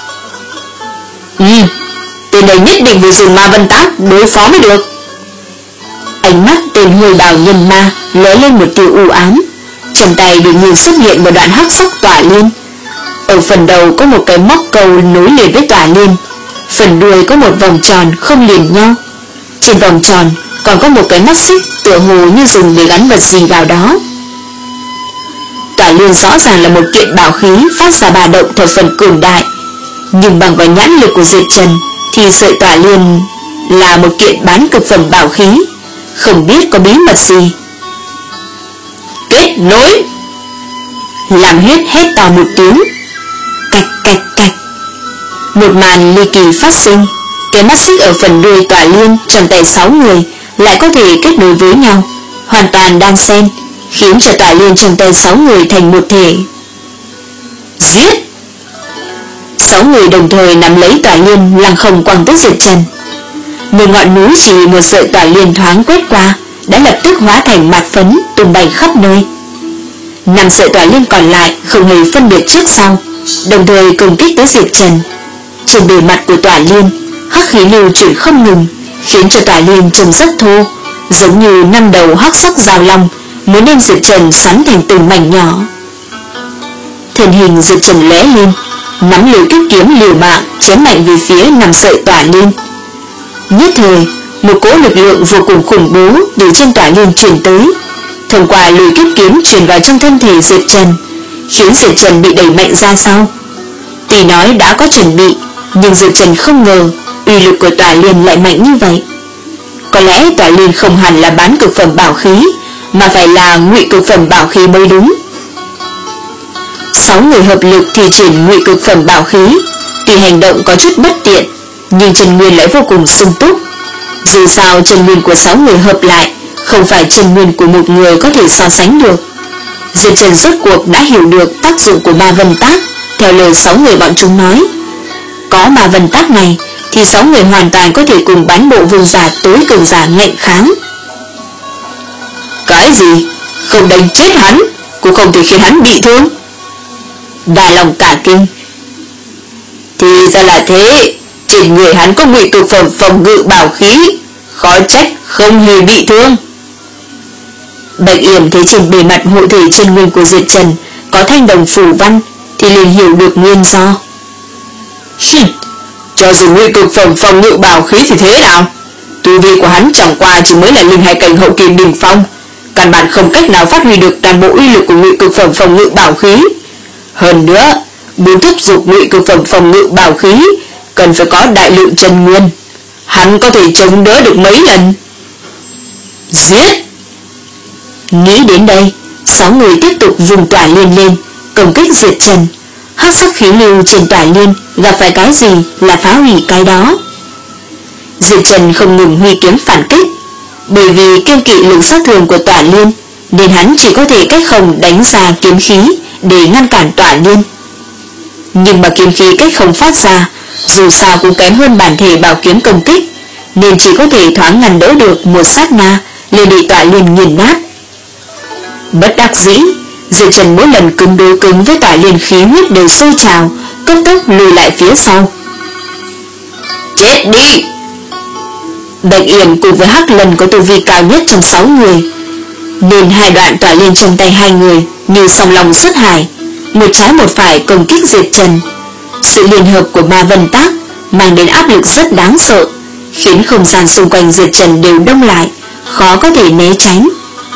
Ừ, tên này nhất định phải dùng Ma Vân tác đối phó mới được. Ánh mắt tên hồi đào nhân ma lóe lên một tia u ám, trong tay đột nhiên xuất hiện một đoạn hắc sắc tỏa liên. Ở phần đầu có một cái móc câu nối liền với tỏa liên, phần đuôi có một vòng tròn không liền nhau, trên vòng tròn còn có một cái mắt xích tựa hồ như dùng để gắn vật gì vào đó. Tỏa liên rõ ràng là một kiện bảo khí phát ra ba động thập phần cường đại, nhưng bằng vào nhãn lực của Diệp Trần thì sợi tỏa liên là một kiện bán cực phẩm bảo khí, không biết có bí mật gì. Kết nối! Làm Huyết hét to một tiếng, cạch cạch cạch. Một màn ly kỳ phát sinh, cái mắt xích ở phần đuôi tỏa liên trong tay sáu người lại có thể kết nối với nhau, hoàn toàn đan xen, khiến cho tỏa liên trong tay sáu người thành một thể. Giết! Sáu người đồng thời nắm lấy tỏa liên lăng không quăng tới Diệp Trần. Một ngọn núi chỉ một sợi tỏa liên thoáng quét qua đã lập tức hóa thành mạt phấn tung bay khắp nơi. Năm sợi tỏa liên còn lại không hề phân biệt trước sau, đồng thời công kích tới Diệp Trần. Trên bề mặt của tỏa liên, hắc khí lưu chuyển không ngừng, khiến cho tỏa liên trông rất thô, giống như năm đầu hắc sắc dao long muốn đem Diệp Trần xoắn thành từng mảnh nhỏ. Thân hình Diệp Trần lóe lên, nắm lưỡi kiếp kiếm liều mạng chém mạnh về phía năm sợi tỏa liên. Nhất thời, một cỗ lực lượng vô cùng khủng bố từ trên tỏa liên truyền tới, thông qua lưỡi kiếp kiếm truyền vào trong thân thể Diệp Trần, khiến Diệp Trần bị đẩy mạnh ra sau. Tuy nói đã có chuẩn bị, nhưng Diệp Trần không ngờ uy lực của tỏa liên lại mạnh như vậy. Có lẽ tỏa liên không hẳn là bán cực phẩm bảo khí, mà phải là ngụy cực phẩm bảo khí mới đúng. Sáu người hợp lực thi triển ngụy cực phẩm bảo khí, tuy hành động có chút bất tiện, nhưng chân nguyên lại vô cùng sung túc. Dù sao chân nguyên của sáu người hợp lại không phải chân nguyên của một người có thể so sánh được. Diệp Trần rốt cuộc đã hiểu được tác dụng của ma vân tác, theo lời sáu người bọn chúng nói. Có ma vân tác này thì sáu người hoàn toàn có thể cùng bán bộ vương giả tối cường giả ngạnh kháng. Cái gì? Không đánh chết hắn, cũng không thể khiến hắn bị thương. Đà lòng cả kinh. Thì ra là thế, trên người hắn có ngụy cực phẩm phòng ngự bảo khí, khó trách không hề bị thương. Bạch Yểm thấy trên bề mặt hộ thể chân nguyên của Diệp Trần có thanh đồng phủ văn thì liền hiểu được nguyên do. Hừm, cho dù ngụy cực phẩm phòng ngự bảo khí thì thế nào? Tu vi của hắn chẳng qua chỉ mới là linh hai cảnh hậu kỳ đỉnh phong, căn bản không cách nào phát huy được toàn bộ uy lực của ngụy cực phẩm phòng ngự bảo khí. Hơn nữa, muốn thúc giục ngụy cực phẩm phòng ngự bảo khí cần phải có đại lượng chân nguyên. Hắn có thể chống đỡ được mấy lần? Giết! Nghĩ đến đây, sáu người tiếp tục vùng tỏa liên lên, công kích Diệp Trần. Hắc sắc khí lưu trên tỏa liên gặp phải cái gì là phá hủy cái đó. Diệp Trần không ngừng huy kiếm phản kích, bởi vì kiêng kỵ lực sát thương của tỏa liên nên hắn chỉ có thể cách không đánh ra kiếm khí để ngăn cản tỏa liên. Nhưng mà kiếm khí cách không phát ra dù sao cũng kém hơn bản thể bảo kiếm công kích, nên chỉ có thể thoáng ngăn đỡ được một sát na liền bị tỏa liên nghiền nát. Bất đắc dĩ, Diệp Trần mỗi lần cứng đối cứng với tỏa liên khí huyết đều sôi trào, cấp tốc lùi lại phía sau. Chết đi! Bạch Yểm cùng với Hắc Lần có tu vi cao nhất trong sáu người, nên hai đoạn tỏa liên trong tay hai người như song long xuất hải, một trái một phải công kích Diệp Trần. Sự liên hợp của ma vân tác mang đến áp lực rất đáng sợ, khiến không gian xung quanh Diệp Trần đều đông lại, khó có thể né tránh.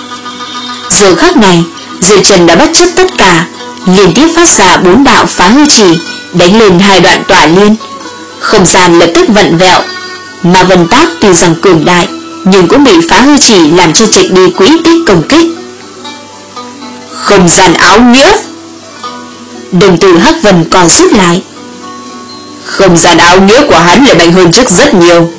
Giờ khắc này, Diệp Trần đã bất chấp tất cả, liên tiếp phát ra bốn đạo phá hư chỉ đánh lên hai đoạn tỏa liên. Không gian lập tức vặn vẹo. Ma vân tác tuy rằng cường đại, nhưng cũng bị phá hư chỉ làm cho chệch đi quỹ tích công kích. Không gian áo nghĩa! Đồng tử Hắc Vân còn rút lại. Không gian áo nghĩa của hắn lại mạnh hơn trước rất nhiều.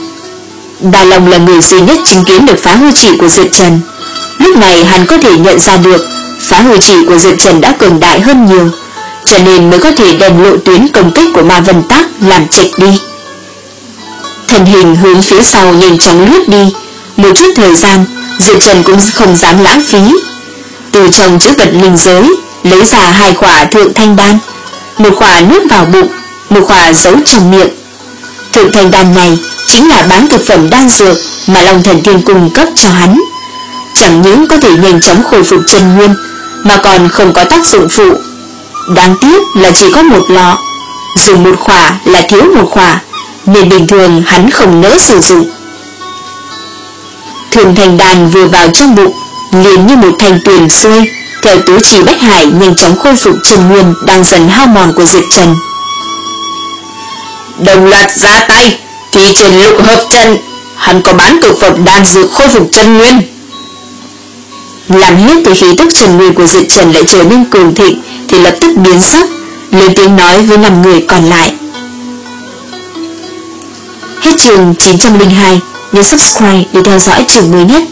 Đà Long là người duy nhất chứng kiến được phá hư chỉ của Diệp Trần. Lúc này hắn có thể nhận ra được phá hư chỉ của Diệp Trần đã cường đại hơn nhiều, cho nên mới có thể đem lộ tuyến công kích của ma vân tác làm chệch đi. Thần hình hướng phía sau nhanh chóng lướt đi. Một chút thời gian Diệp Trần cũng không dám lãng phí, từ trong chữ vật linh giới lấy ra hai khỏa thượng thanh đan, một khỏa nuốt vào bụng, một khỏa giấu trong miệng. Thượng thanh đan này chính là bán cực phẩm đan dược mà Long Thần Thiên cung cấp cho hắn, chẳng những có thể nhanh chóng khôi phục chân nguyên mà còn không có tác dụng phụ. Đáng tiếc là chỉ có một lọ, dùng một khỏa là thiếu một khỏa, nên bình thường hắn không nỡ sử dụng. Thượng thanh đan vừa vào trong bụng liền như một thành tuyền xuôi, theo tứ chỉ bách hải nhanh chóng khôi phục chân nguyên đang dần hao mòn của Diệp Trần. Đồng loạt ra tay, thi triển lục hợp chân, hắn có bán cực phẩm đan dược khôi phục chân nguyên. Làm hết thì khí tức chân nguyên của Diệp Trần lại trở nên cường thịnh, thì lập tức biến sắc, lên tiếng nói với năm người còn lại. Hết chương chín trăm lẻ hai, nhớ subscribe để theo dõi chương mới nhất.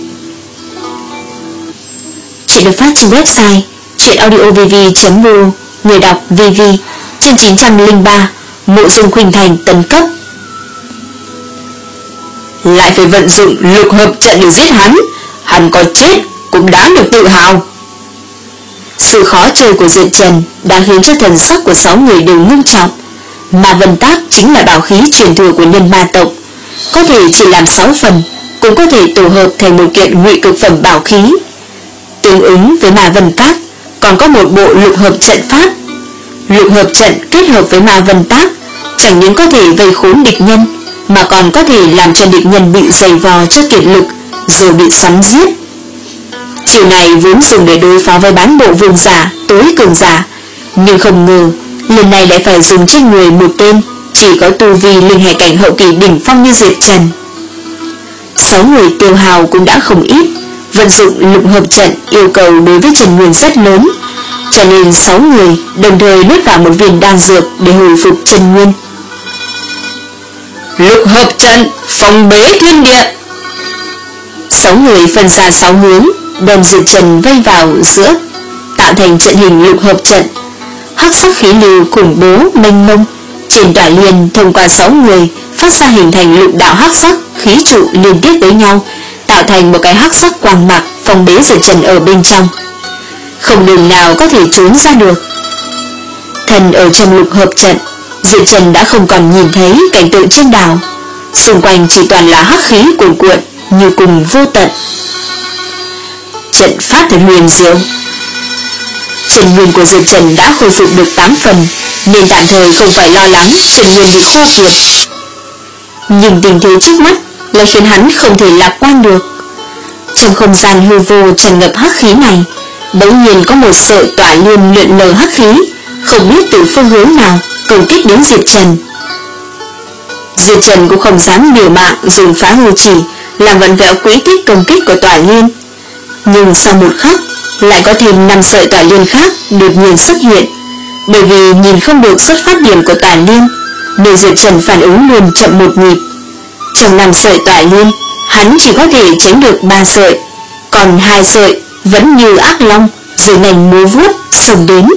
Chuyện được phát trên website truyện audio v v chấm r o, người đọc vê vê, chương chín trăm lẻ ba, Mộ Dung Khuynh Thành tấn cấp. lại phải vận dụng lục hợp trận để giết hắn. Hắn có chết cũng đáng được tự hào. Sự khó chơi của Diệp Trần đã khiến cho thần sắc của sáu người đều ngưng trọng. Mà Vân Tác chính là bảo khí truyền thừa của nhân ma tộc, có thể chỉ làm sáu phần, cũng có thể tổ hợp thành một kiện ngụy cực phẩm bảo khí. Tương ứng với Ma Vân Tác còn có một bộ lục hợp trận pháp. Lục hợp trận kết hợp với Ma Vân Tác chẳng những có thể vây khốn địch nhân, mà còn có thể làm cho địch nhân bị dày vò cho kiệt lực, rồi bị xoắn giết. Chiều này vốn dùng để đối phó với bán bộ vương giả, tối cường giả, nhưng không ngờ lần này lại phải dùng trên người một tên chỉ có tu vi linh hải cảnh hậu kỳ đỉnh phong như Diệp Trần. Sáu người tiêu hào cũng đã không ít, vận dụng lục hợp trận yêu cầu đối với Trần Nguyên rất lớn, cho nên sáu người đồng thời nuốt vào một viên đan dược để hồi phục Trần Nguyên. Lục hợp trận phong bế thiên địa. Sáu người phân ra sáu hướng, đem Diệp Trần vây vào giữa, tạo thành trận hình lục hợp trận. Hắc sắc khí lưu khủng bố mênh mông trên tỏa liên thông qua sáu người phát ra hình thành lục đạo hắc sắc khí trụ liên tiếp với nhau, tạo thành một cái hắc sắc quang mạc phong bế Diệp Trần ở bên trong, không đường nào có thể trốn ra được. Thần ở trong lục hợp trận, Diệp Trần đã không còn nhìn thấy cảnh tượng trên đảo, xung quanh chỉ toàn là hắc khí cuồn cuộn như cùng vô tận. Trận pháp thật huyền diệu. Trần Nguyên của Diệp Trần đã khôi phục được tám phần, nên tạm thời không phải lo lắng Trần Nguyên bị khô kiệt. Nhưng tình thế trước mắt lại khiến hắn không thể lạc quan được. Trong không gian hư vô tràn ngập hắc khí này, bỗng nhiên có một sợi tỏa liên lượn lờ hắc khí, không biết từ phương hướng nào công kích đến Diệp Trần. Diệp Trần cũng không dám liều mạng dùng phá hư chỉ làm vặn vẹo quỹ tích công kích của tỏa liên. Nhưng sau một khắc lại có thêm năm sợi tỏa liên khác đột nhiên xuất hiện. Bởi vì nhìn không được xuất phát điểm của tỏa liên, nên Diệp Trần phản ứng luôn chậm một nhịp. Trong năm sợi tỏa liên, hắn chỉ có thể tránh được ba sợi, còn hai sợi vẫn như ác long dưới nành múa vuốt xông đến.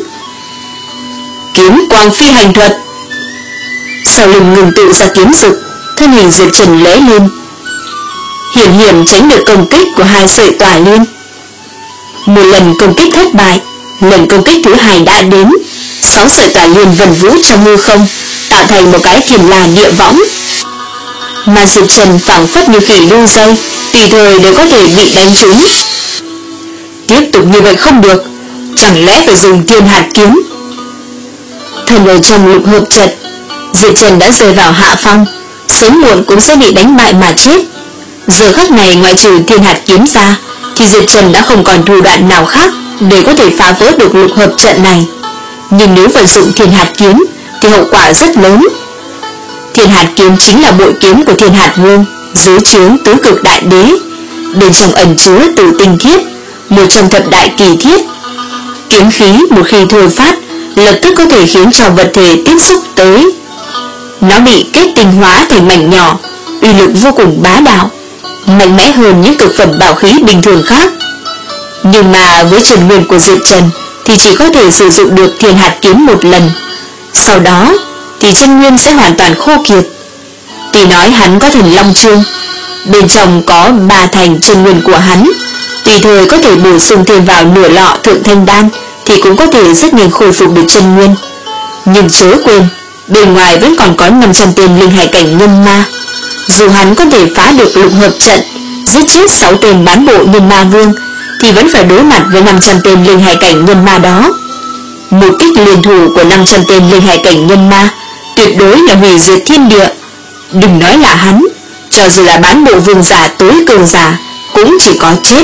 Kiếm quang phi hành thuật. Sau lưng ngừng tụ ra kiếm rực, thân hình Diệp Trần lóe lên, hiểm hiểm tránh được công kích của hai sợi tỏa liên. Một lần công kích thất bại, lần công kích thứ hai đã đến. Sáu sợi tỏa liên vần vũ trong hư không, tạo thành một cái thiền là địa võng. Mà Diệp Trần phảng phất như khỉ lưu dây, tùy thời đều có thể bị đánh trúng. Tiếp tục như vậy không được, chẳng lẽ phải dùng thiên hạt kiếm? Thần ở trong lục hợp trận, Diệp Trần đã rơi vào hạ phong, sớm muộn cũng sẽ bị đánh bại mà chết. Giờ khắc này ngoại trừ thiên hạt kiếm ra, thì Diệp Trần đã không còn thủ đoạn nào khác để có thể phá vỡ được lục hợp trận này. Nhưng nếu vận dụng thiên hạt kiếm thì hậu quả rất lớn. Thiên hạt kiếm chính là bội kiếm của Thiên Hạt Vương, dưới trướng tứ cực đại đế. Bên trong ẩn chứa tử tinh thiết, một trong thập đại kỳ thiết. Kiếm khí một khi thôi phát, lập tức có thể khiến cho vật thể tiếp xúc tới. Nó bị kết tinh hóa thành mảnh nhỏ, uy lực vô cùng bá đạo, mạnh mẽ hơn những cực phẩm bảo khí bình thường khác. Nhưng mà với Trần Nguyên của Diệp Trần thì chỉ có thể sử dụng được thiên hạt kiếm một lần. Sau đó thì Trần Nguyên sẽ hoàn toàn khô kiệt. Tuy nói hắn có thần Long Chương, bên trong có ba thành Trần Nguyên của hắn, tùy thời có thể bổ sung thêm vào nửa lọ thượng thanh đan, thì cũng có thể rất nhanh khôi phục được Trần Nguyên. Nhưng chớ quên, bên ngoài vẫn còn có năm trăm tên linh hải cảnh nhân ma. Dù hắn có thể phá được lục hợp trận, giết chết sáu tên bán bộ nhân ma vương, thì vẫn phải đối mặt với năm trăm tên linh hải cảnh nhân ma đó. Một kích liên thủ của năm trăm tên linh hải cảnh nhân ma tuyệt đối là hủy diệt thiên địa. Đừng nói là hắn, cho dù là bán bộ vương giả tối cường giả cũng chỉ có chết.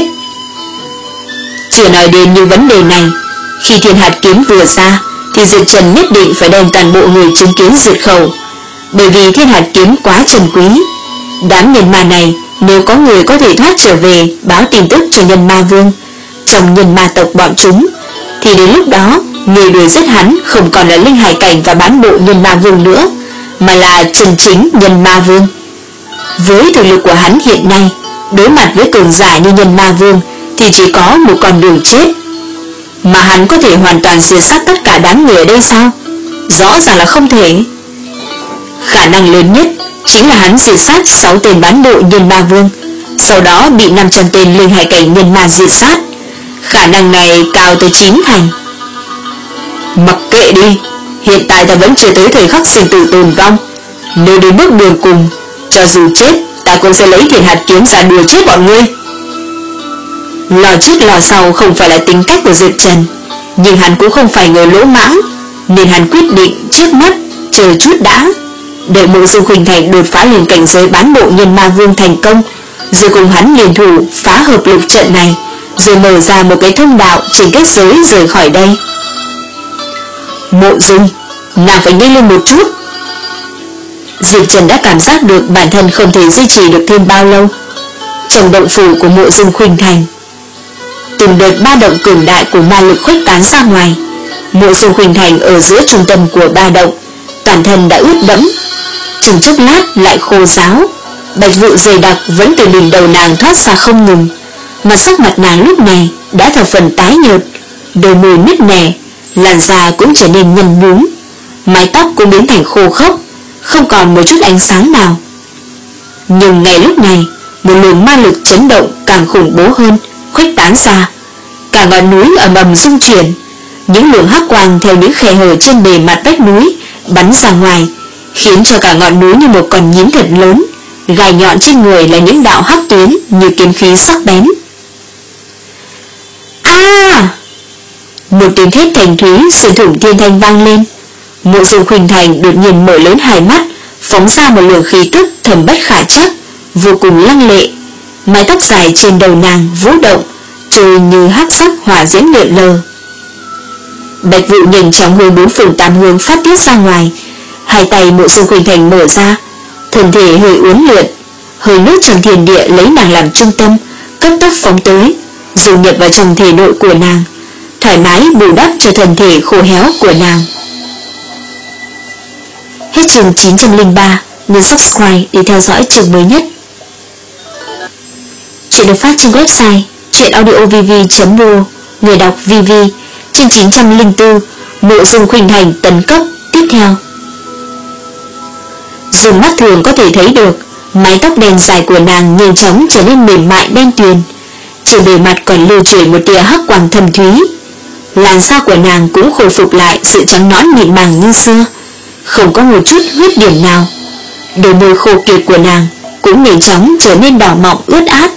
Chưa nói đến những vấn đề này, khi thiên hạt kiếm vừa ra thì Diệp Trần nhất định phải đem toàn bộ người chứng kiến diệt khẩu, bởi vì thiên hạt kiếm quá trân quý. Đám nhân ma này nếu có người có thể thoát trở về báo tin tức cho nhân ma vương trong nhân ma tộc bọn chúng, thì đến lúc đó người đuổi giết hắn không còn là linh hải cảnh và bán bộ nhân ma vương nữa, mà là chân chính nhân ma vương. Với thực lực của hắn hiện nay, đối mặt với cường giả như nhân ma vương thì chỉ có một con đường chết. Mà hắn có thể hoàn toàn diệt sát tất cả đám người ở đây sao? Rõ ràng là không thể. Khả năng lớn nhất chính là hắn diệt sát sáu tên bán bộ nhân ma vương, sau đó bị năm trăm tên linh hải cảnh nhân ma diệt sát. Khả năng này cao tới chín thành. Mặc kệ đi, hiện tại ta vẫn chưa tới thời khắc sinh tử tồn vong. Nếu đến bước đường cùng, cho dù chết, ta cũng sẽ lấy Thiên Hạt kiếm ra đùa chết bọn ngươi. Lò trước lò sau không phải là tính cách của Diệp Trần, nhưng hắn cũng không phải người lỗ mãng, nên hắn quyết định trước mắt chờ chút đã, đợi Mộ Dương Khuynh Thành đột phá lên cảnh giới bán bộ nhân ma vương thành công, rồi cùng hắn liên thủ phá hợp lục trận này, rồi mở ra một cái thông đạo trên kết giới rời khỏi đây. Mộ Dương, nàng phải nhanh lên một chút. Diệp Trần đã cảm giác được bản thân không thể duy trì được thêm bao lâu. Trong động phủ của Mộ Dương Khuynh Thành, từng đợt ba động cường đại của ma lực khuếch tán ra ngoài. Mộ Dương Khuynh Thành ở giữa trung tâm của ba động, toàn thân đã ướt đẫm, chừng chốc lát lại khô ráo. Bạch vụ dày đặc vẫn từ đỉnh đầu nàng thoát ra không ngừng, mà sắc mặt nàng lúc này đã thập phần tái nhợt, đôi môi nứt nẻ, làn da cũng trở nên nhăn nhúm, mái tóc cũng biến thành khô khốc, không còn một chút ánh sáng nào. Nhưng ngay lúc này, một luồng ma lực chấn động càng khủng bố hơn khuếch tán ra, cả ngọn núi ầm ầm rung chuyển, những luồng hắc quang theo những khe hở trên bề mặt vách núi bắn ra ngoài, khiến cho cả ngọn núi như một con nhím thật lớn, gai nhọn trên người là những đạo hắc tuyến như kiếm khí sắc bén. A! Một tiếng thét thành thúy xuyên thủng thiên thanh vang lên. Mộ Dương Khuynh Thành đột nhiên mở lớn hai mắt, phóng ra một luồng khí tức thầm bất khả trắc, vô cùng lăng lệ. Mái tóc dài trên đầu nàng vũ động, trôi như hắc sắc hỏa diễm lượn lờ. Bạch vụ nhanh chóng hướng bốn phương tám hướng phát tiết ra ngoài. Hai tay Mộ Dương Khuynh Thành mở ra, thân thể hơi uốn lượn, hơi nước trong thiên địa lấy nàng làm trung tâm, cấp tốc phóng tới, dung nhập vào trong thể nội của nàng, thoải mái bù đắp cho thân thể khô héo của nàng. Hết chương chín trăm lẻ ba, nhấn subscribe để theo dõi chương mới nhất. Chuyện được phát trên website truyệnaudiovv chấm ro, người đọc vê vê. Chương chín trăm lẻ bốn, Mộ Dương Khuynh Thành tấn cấp tiếp theo. Dùng mắt thường có thể thấy được, mái tóc đen dài của nàng nhanh chóng trở nên mềm mại đen tuyền, trên bề mặt còn lưu chuyển một tia hắc quang thâm thúy. Làn da của nàng cũng khôi phục lại sự trắng nõn mịn màng như xưa, không có một chút huyết điểm nào. Đôi môi khô kiệt của nàng cũng nhanh chóng trở nên đỏ mọng ướt át.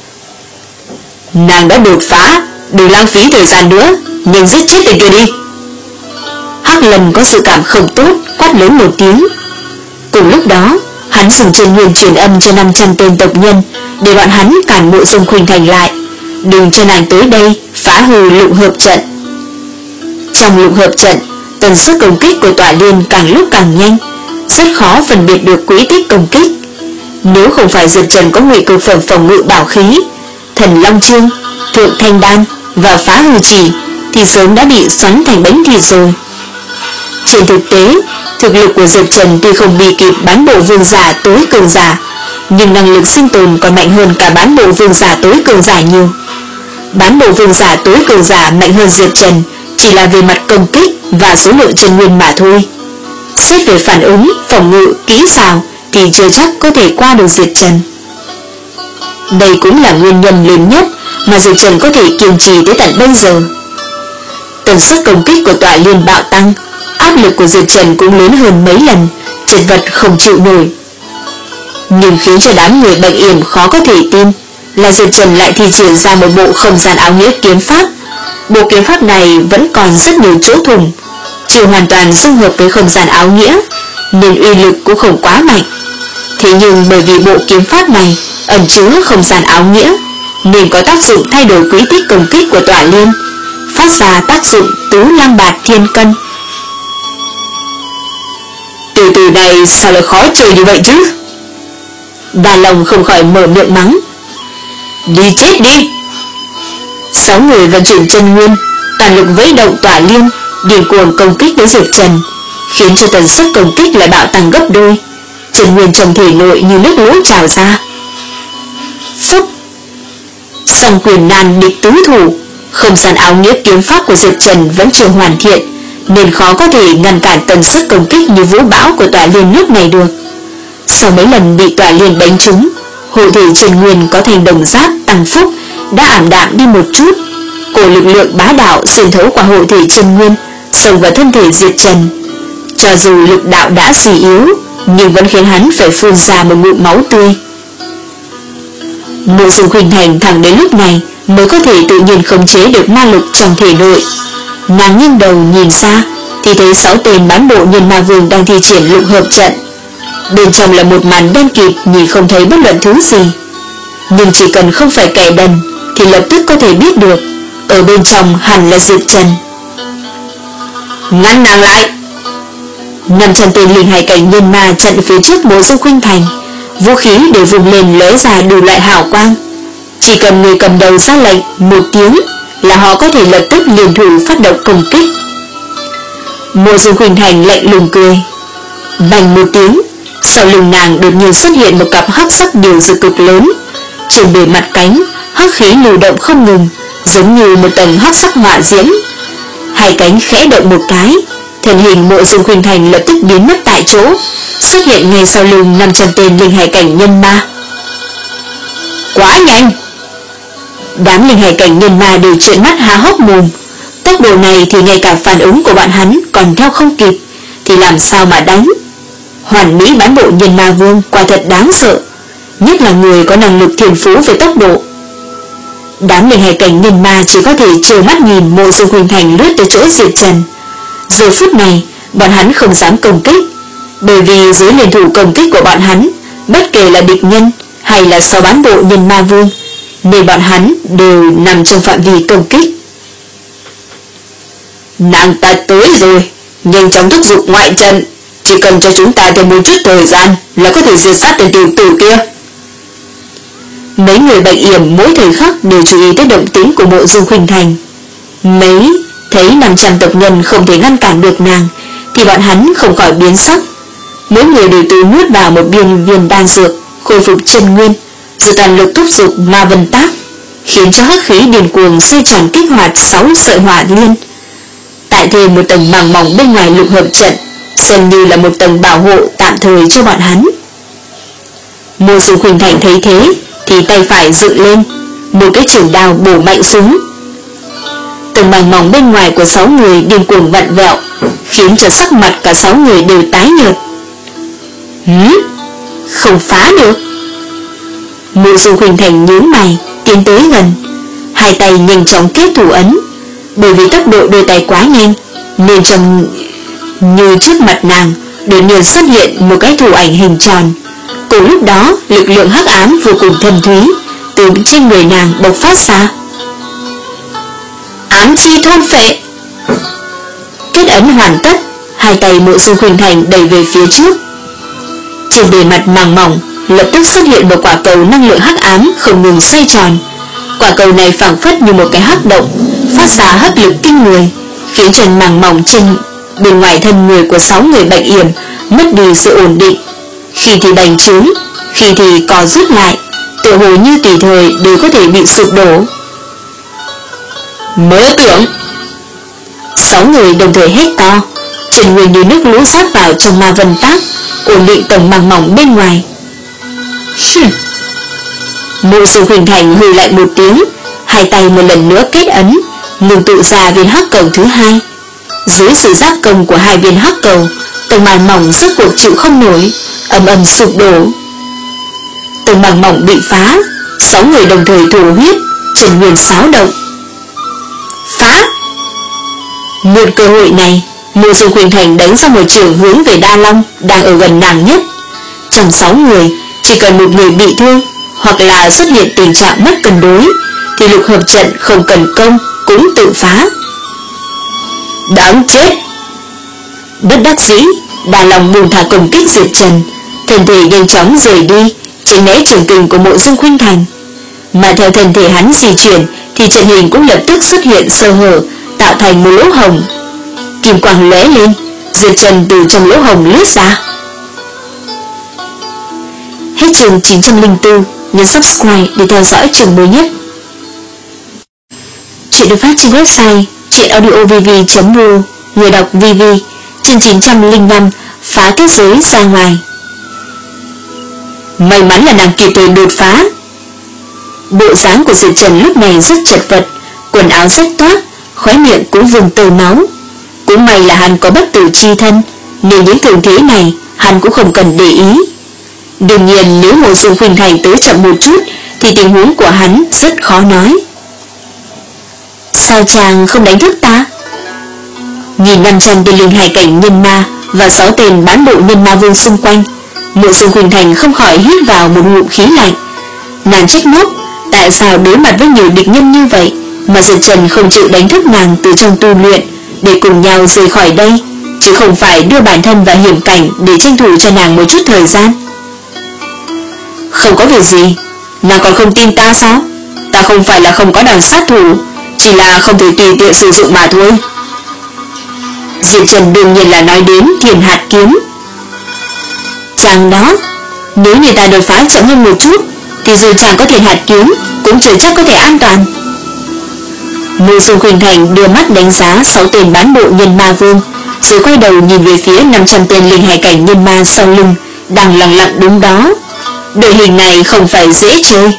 Nàng đã đột phá, đừng lãng phí thời gian nữa, nhanh giết chết tên kia đi. Hắc Lần có sự cảm không tốt, quát lớn một tiếng. Cùng lúc đó, hắn dùng chân nguyên truyền âm cho năm trăm tên tộc nhân, để bọn hắn cản Mộ Dương Khuynh Thành lại, đừng cho nàng tới đây phá hư lục hợp trận. Trong lục hợp trận, tần suất công kích của Tỏa Liên càng lúc càng nhanh, rất khó phân biệt được quỹ tích công kích. Nếu không phải Diệp Trần có ngụy cực phẩm phòng ngự bảo khí, Thần Long Chương, Thượng Thanh Đan và Phá Hư Chỉ, thì sớm đã bị xoắn thành bánh thịt rồi. Trên thực tế, thực lực của Diệp Trần tuy không bị kịp bán bộ vương giả tối cường giả, nhưng năng lực sinh tồn còn mạnh hơn cả bán bộ vương giả tối cường giả nhiều. Bán bộ vương giả tối cường giả mạnh hơn Diệp Trần chỉ là về mặt công kích và số lượng chân nguyên mà thôi. Xét về phản ứng, phòng ngự, kỹ xảo thì chưa chắc có thể qua được Diệp Trần. Đây cũng là nguyên nhân lớn nhất mà Diệp Trần có thể kiên trì tới tận bây giờ. Tần suất công kích của Tỏa Liên bạo tăng, áp lực của Diệp Trần cũng lớn hơn mấy lần, chật vật không chịu nổi. Nhưng khiến cho đám người Bạch Yểm khó có thể tin là Diệp Trần lại thi triển ra một bộ không gian áo nghĩa kiếm pháp. Bộ kiếm pháp này vẫn còn rất nhiều chỗ thủng, chưa hoàn toàn dung hợp với không gian áo nghĩa, nên uy lực cũng không quá mạnh. Thế nhưng bởi vì bộ kiếm pháp này ẩn chứa không gian áo nghĩa, nên có tác dụng thay đổi quỹ tích công kích của Tỏa Liên, phát ra tác dụng tứ lăng bạt thiên cân. Từ từ này sao lại khó chơi như vậy chứ? Đà Long không khỏi mở miệng mắng. Đi chết đi! Sáu người vận chuyển chân nguyên, toàn lực vẫy động Tỏa Liên, điên cuồng công kích với Diệp Trần, khiến cho tần suất công kích lại bạo tăng gấp đôi. Chân nguyên trong thể nội như nước lũ trào ra. Phúc! Song quyền nan địch tứ thủ, không gian áo nghĩa kiếm pháp của Diệp Trần vẫn chưa hoàn thiện, nên khó có thể ngăn cản tần suất công kích như vũ bão của Tỏa Liên lúc này được. Sau mấy lần bị tỏa liền đánh trúng, hộ thể Trần Nguyên có thành đồng giáp tăng phúc đã ảm đạm đi một chút. Cổ lực lượng bá đạo xuyên thấu qua hộ thể Trần Nguyên, xông vào thân thể Diệt Trần. Cho dù lực đạo đã suy yếu, nhưng vẫn khiến hắn phải phun ra một ngụm máu tươi. Mộ Dung Khuynh Thành thẳng đến lúc này mới có thể tự nhiên khống chế được ma lực trong thể nội. Nàng nghiêng đầu nhìn xa thì thấy sáu tên bán bộ nhân ma vương đang thi triển lục hợp trận. Bên trong là một màn đen kịt, nhìn không thấy bất luận thứ gì. Nhưng chỉ cần không phải kẻ đần thì lập tức có thể biết được ở bên trong hẳn là Diệt Trần. Ngăn nàng lại! năm trăm tên linh hải cảnh nhân ma chặn phía trước Mộ Dung Khuynh Thành, vũ khí để vùng lên lóe ra đủ loại hào quang. Chỉ cần người cầm đầu ra lệnh một tiếng là họ có thể lập tức liên thủ phát động công kích. Mộ Dung Khuynh Thành lạnh lùng cười. Bành một tiếng, sau lưng nàng đột nhiên xuất hiện một cặp hắc sắc điều dược cực lớn. Trên bề mặt cánh, hắc khí lưu động không ngừng, giống như một tầng hắc sắc hỏa diễm. Hai cánh khẽ động một cái, thân hình Mộ Dung Khuynh Thành lập tức biến mất tại chỗ, xuất hiện ngay sau lưng năm trăm tên linh hải cảnh nhân ma. Quá nhanh! Đám linh hải cảnh nhân ma đều trợn mắt há hốc mồm. Tốc độ này thì ngay cả phản ứng của bọn hắn còn theo không kịp, thì làm sao mà đánh? Hoàn mỹ bán bộ nhân ma vương quả thật đáng sợ, nhất là người có năng lực thiên phú về tốc độ. Đám linh hải cảnh nhân ma chỉ có thể trơ mắt nhìn Mộ Dung Khuynh Thành lướt tới chỗ Diệt Trần. Giờ phút này bọn hắn không dám công kích, bởi vì dưới liên thủ công kích của bọn hắn, bất kể là địch nhân hay là sáu bán bộ nhân ma vương, nên bọn hắn đều nằm trong phạm vi công kích. Nàng ta tới rồi, nhanh chóng thúc giục ngoại trận, chỉ cần cho chúng ta thêm một chút thời gian là có thể diệt sát tên tiểu tử kia. Mấy người Bạch Yểm mỗi thời khắc đều chú ý tới động tĩnh của Mộ Dung Khuynh Thành. Mấy thấy năm trăm tộc nhân không thể ngăn cản được nàng thì bọn hắn không khỏi biến sắc. Mỗi người đều tự nuốt vào một viên viên đan dược khôi phục chân nguyên, rồi toàn lực thúc giục ma vân tác, khiến cho hắc khí điên cuồng xoay tròn kích hoạt sáu sợi hỏa liên. Tại thêm một tầng màng mỏng bên ngoài lục hợp trận, xem như là một tầng bảo hộ tạm thời cho bọn hắn. Mộ Dung Khuynh Thành thấy thế thì tay phải dựng lên, một cái chưởng đao bổ mạnh xuống. Tầng màng mỏng bên ngoài của sáu người điên cuồng vặn vẹo, khiến cho sắc mặt cả sáu người đều tái nhợt. Hứ, không phá được. Mộ Dung Khuynh Thành nhướng mày tiến tới gần, hai tay nhanh chóng kết thủ ấn. Bởi vì tốc độ đôi tay quá nhanh nên trong như trước mặt nàng đột nhiên xuất hiện một cái thủ ảnh hình tròn. Cùng lúc đó lực lượng hắc ám vô cùng thâm thúy từ trên người nàng bộc phát ra. Ám chi thôn phệ. Kết ấn hoàn tất, hai tay Mộ Dung Khuynh Thành đẩy về phía trước. Trên bề mặt màng mỏng lập tức xuất hiện một quả cầu năng lượng hắc ám không ngừng xoay tròn. Quả cầu này phảng phất như một cái hắc động, phát ra hấp lực kinh người, khiến cho màng mỏng trên bên ngoài thân người của sáu người Bạch Yểm mất đi sự ổn định, khi thì bành trướng, khi thì co rút lại, tựa hồ như tùy thời đều có thể bị sụp đổ. Mơ tưởng! Sáu người đồng thời hét to, Trần Nguyên như nước lũ sát vào trong ma vân tác, ổn định tầng màng mỏng bên ngoài. Hừm. Mộ Dung Khuynh Thành hừ lại một tiếng, hai tay một lần nữa kết ấn, ngừng tụ ra viên hắc cầu thứ hai. Dưới sự giác công của hai viên hắc cầu, tầng màng mỏng rốt cuộc chịu không nổi, ầm ầm sụp đổ. Tầng màng mỏng bị phá, sáu người đồng thời thổ huyết, Trần Nguyên xáo động. Phá! Mượn cơ hội này, Mộ Dung Khuynh Thành đánh ra một trường hướng về Đa Long đang ở gần nàng nhất. Trong sáu người, chỉ cần một người bị thương hoặc là xuất hiện tình trạng mất cân đối thì lục hợp trận không cần công cũng tự phá. Đáng chết! Bất đắc dĩ, Đa Long buông thả công kích Diệt Trần, thân thể nhanh chóng rời đi, tránh né trường kình của Mộ Dung Khuynh Thành. Mà theo thân thể hắn di chuyển thì trận hình cũng lập tức xuất hiện sơ hở, tạo thành một lỗ hổng. Kim quang lóe lên, Diệt Trần từ trong lỗ hổng lướt ra. Hết chương chín trăm lẻ bốn, nhấn subscribe để theo dõi chương mới nhất. Chuyện được phát trên website truyện audio v v chấm r u, người đọc vê vê, chương chín trăm lẻ năm, phá kết giới ra ngoài. May mắn là nàng kịp thời đột phá. Bộ dáng của Diệp Trần lúc này rất chật vật, quần áo rách toác, khóe miệng cũng vương tơ máu. Cũng may là hắn có bất tử chi thân, nên những thường thế này hắn cũng không cần để ý. Đương nhiên nếu Mộ Dung Khuynh Thành tới chậm một chút thì tình huống của hắn rất khó nói. Sao chàng không đánh thức ta? Nhìn năm trăm tên linh hải cảnh nhân ma và sáu tên bán bộ nhân ma vương xung quanh, Mộ Dung Khuynh Thành không khỏi hít vào một ngụm khí lạnh. Nàng trách móc tại sao đối mặt với nhiều địch nhân như vậy mà Diệp Trần không chịu đánh thức nàng từ trong tu luyện để cùng nhau rời khỏi đây, chứ không phải đưa bản thân vào hiểm cảnh để tranh thủ cho nàng một chút thời gian. Không có việc gì, nàng còn không tin ta sao? Ta không phải là không có đòn sát thủ, chỉ là không thể tùy tiện sử dụng mà thôi. Diệp Trần đương nhiên là nói đến Thiền Hạt Kiếm. Chàng đó, nếu như ta đột phá chậm hơn một chút thì dù chàng có Thiền Hạt Kiếm cũng chưa chắc có thể an toàn. Mộ Dung Khuynh Thành đưa mắt đánh giá sáu tên bán bộ nhân ma vương, rồi quay đầu nhìn về phía năm trăm tên linh hải cảnh nhân ma sau lưng đang lặng lặng đứng đó. Đội hình này không phải dễ chơi.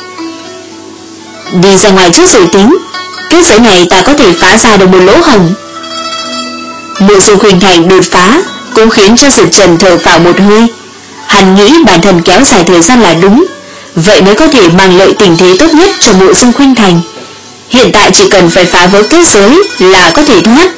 Đi ra ngoài trước rồi tính, kết giới này ta có thể phá ra được một lỗ hổng. Mộ Dung Khuynh Thành đột phá cũng khiến cho Diệp Trần thở phào một hơi. Hắn nghĩ bản thân kéo dài thời gian là đúng, vậy mới có thể mang lợi tình thế tốt nhất cho Mộ Dung Khuynh Thành. Hiện tại chỉ cần phải phá vỡ kết giới là có thể thoát.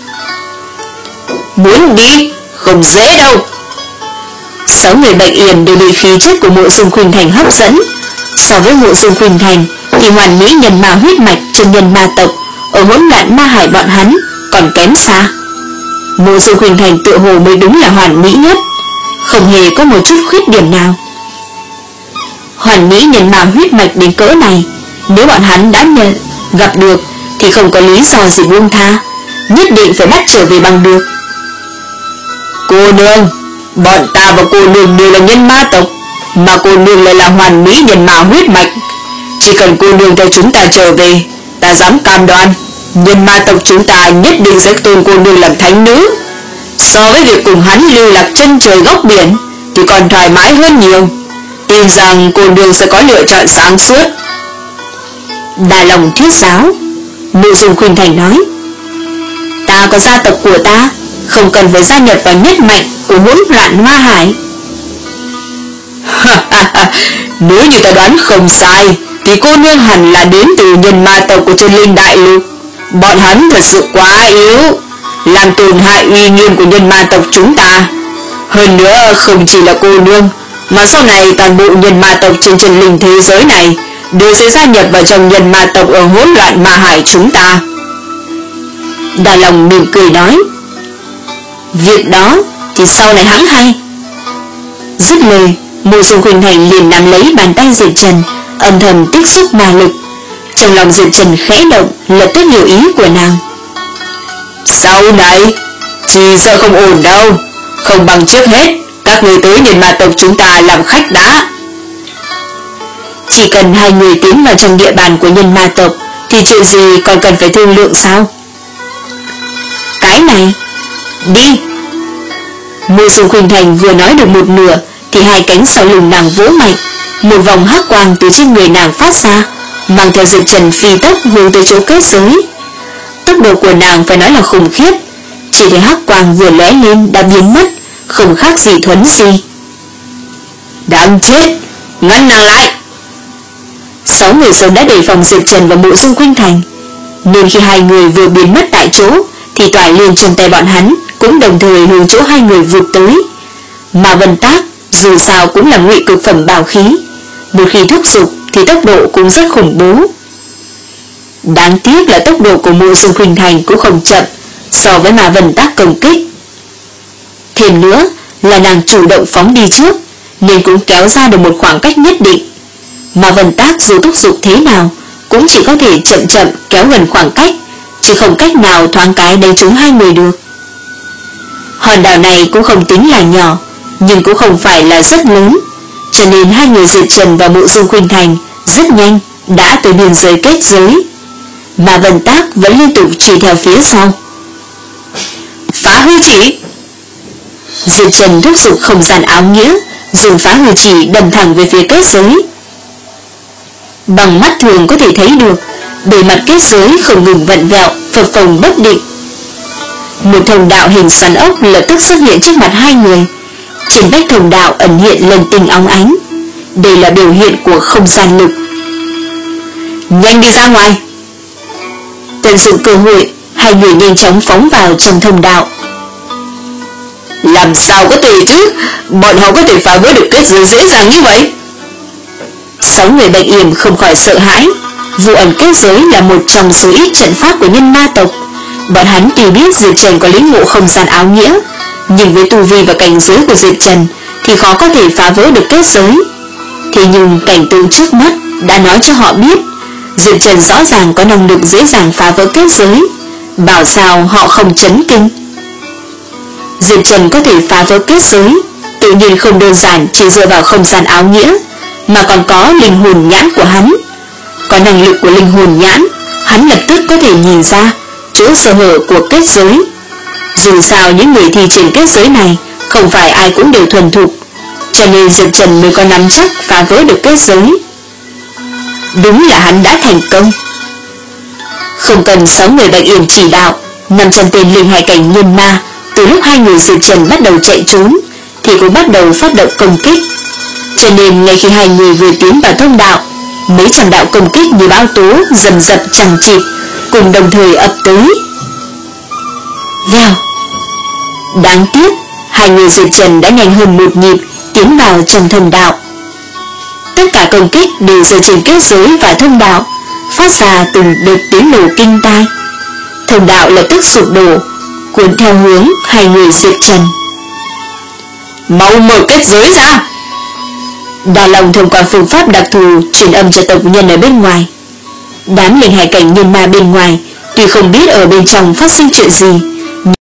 Muốn đi không dễ đâu. Sáu người Bạch Yểm đều bị khí chất của Mộ Dung Khuynh Thành hấp dẫn. So với Mộ Dung Khuynh Thành thì hoàn mỹ nhân ma huyết mạch trong nhân ma tộc ở hỗn loạn ma hải bọn hắn còn kém xa. Mộ Dung Khuynh Thành tựa hồ mới đúng là hoàn mỹ nhất, không hề có một chút khuyết điểm nào. Hoàn mỹ nhân ma huyết mạch đến cỡ này, nếu bọn hắn đã nhận gặp được thì không có lý do gì buông tha, nhất định phải bắt trở về bằng được. Cô nương, bọn ta và cô nương đều là nhân ma tộc, mà cô nương lại là hoàn mỹ nhân ma huyết mạch. Chỉ cần cô nương theo chúng ta trở về, ta dám cam đoan nhân ma tộc chúng ta nhất định sẽ tôn cô nương làm thánh nữ. So với việc cùng hắn lưu lạc chân trời góc biển thì còn thoải mái hơn nhiều. Tin rằng cô nương sẽ có lựa chọn sáng suốt. Đà lòng thiết giáo, Mộ Dung Khuynh Thành nói. Ta có gia tộc của ta, không cần phải gia nhập vào nhất mạnh của hỗn loạn ma hải. Nếu như ta đoán không sai thì cô nương hẳn là đến từ nhân ma tộc của Chân Linh Đại Lục. Bọn hắn thật sự quá yếu, làm tổn hại uy nghiêm của nhân ma tộc chúng ta. Hơn nữa không chỉ là cô nương, mà sau này toàn bộ nhân ma tộc trên chân linh thế giới này đều sẽ gia nhập vào trong nhân ma tộc ở hỗn loạn ma hải chúng ta. Đà Lòng mỉm cười nói. Việc đó thì sau này hắn hay. Dứt lời, Mộ Dung Khuynh Thành liền nắm lấy bàn tay Diệp Trần, âm thầm tích xúc ma lực. Trong lòng Diệp Trần khẽ động, lập tức hiểu ý của nàng. Sau này chỉ sợ không ổn đâu, không bằng trước hết các người tới nhân ma tộc chúng ta làm khách đã. Chỉ cần hai người tiến vào trong địa bàn của nhân ma tộc thì chuyện gì còn cần phải thương lượng sao? Cái này, đi. Mộ Dung Khuynh Thành vừa nói được một nửa thì hai cánh sau lưng nàng vỗ mạnh, một vòng hắc quang từ trên người nàng phát ra, mang theo Diệp Trần phi tốc hướng tới chỗ kết giới. Tốc độ của nàng phải nói là khủng khiếp, chỉ thấy hắc quang vừa lóe lên đã biến mất, không khác gì thuấn di. Đáng chết, ngăn nàng lại. Sáu người sớm đã đề phòng Diệp Trần và Mộ Dung Khuynh Thành, nên khi hai người vừa biến mất tại chỗ thì tỏa liên trong tay bọn hắn cũng đồng thời hướng chỗ hai người vụt tới. Mà Vân Tác dù sao cũng là ngụy cực phẩm bảo khí, một khi thúc giục thì tốc độ cũng rất khủng bố. Đáng tiếc là tốc độ của Mộ Dung Khuynh Thành cũng không chậm so với mà Vân Tác công kích. Thêm nữa là nàng chủ động phóng đi trước, nên cũng kéo ra được một khoảng cách nhất định. Mà Vân Tác dù thúc giục thế nào cũng chỉ có thể chậm chậm kéo gần khoảng cách, chứ không cách nào thoáng cái đánh trúng hai người được. Hòn đảo này cũng không tính là nhỏ, nhưng cũng không phải là rất lớn, cho nên hai người Diệp Trần và Mộ Dung Khuynh Thành rất nhanh đã tới biên giới kết giới. Mà Vân Tác vẫn liên tục truy theo phía sau. Phá hư chỉ. Diệp Trần thúc giục không gian áo nghĩa, dùng phá hư chỉ đâm thẳng về phía kết giới. Bằng mắt thường có thể thấy được bề mặt kết giới không ngừng vặn vẹo, phập phồng bất định. Một thông đạo hình xoắn ốc lập tức xuất hiện trước mặt hai người. Trên vách thông đạo ẩn hiện lần tinh óng ánh. Đây là biểu hiện của không gian lực. Nhanh đi ra ngoài! Tận dụng cơ hội, hai người nhanh chóng phóng vào trong thông đạo. Làm sao có thể chứ? Bọn họ có thể phá vỡ được kết giới dễ dàng như vậy? Sáu người Bạch Yểm không khỏi sợ hãi. Vụ ẩn kết giới là một trong số ít trận pháp của nhân ma tộc. Bọn hắn tuy biết Diệp Trần có lĩnh ngộ không gian áo nghĩa, nhưng với tu vi và cảnh giới của Diệp Trần thì khó có thể phá vỡ được kết giới. Thế nhưng cảnh tượng trước mắt đã nói cho họ biết Diệp Trần rõ ràng có năng lực dễ dàng phá vỡ kết giới. Bảo sao họ không chấn kinh. Diệp Trần có thể phá vỡ kết giới tự nhiên không đơn giản chỉ dựa vào không gian áo nghĩa, mà còn có linh hồn nhãn của hắn. Có năng lực của linh hồn nhãn, hắn lập tức có thể nhìn ra chỗ sơ hở của kết giới. Dù sao những người thi triển kết giới này không phải ai cũng đều thuần thục, cho nên Diệp Trần mới có nắm chắc phá vỡ được kết giới. Đúng là hắn đã thành công. Không cần sáu người Bạch Yểm chỉ đạo, năm trăm tên linh hải cảnh nhân ma từ lúc hai người Diệp Trần bắt đầu chạy trốn thì cũng bắt đầu phát động công kích. Cho nên ngay khi hai người vừa tiến vào thông đạo, mấy trăm đạo công kích như bão tố dần dập chằng chịt cùng đồng thời ập tới. Vèo. Đáng tiếc hai người Diệp Trần đã nhanh hơn một nhịp tiến vào trong thông đạo. Tất cả công kích đều rơi trên kết giới và thông đạo, phát ra từng đợt tiếng nổ kinh tai. Thông đạo lập tức sụp đổ, cuốn theo hướng hai người Diệp Trần. Mau mở kết giới ra! Đà Long thông qua phương pháp đặc thù truyền âm cho tộc nhân ở bên ngoài. Đám linh hải cảnh nhân ma bên ngoài tuy không biết ở bên trong phát sinh chuyện gì,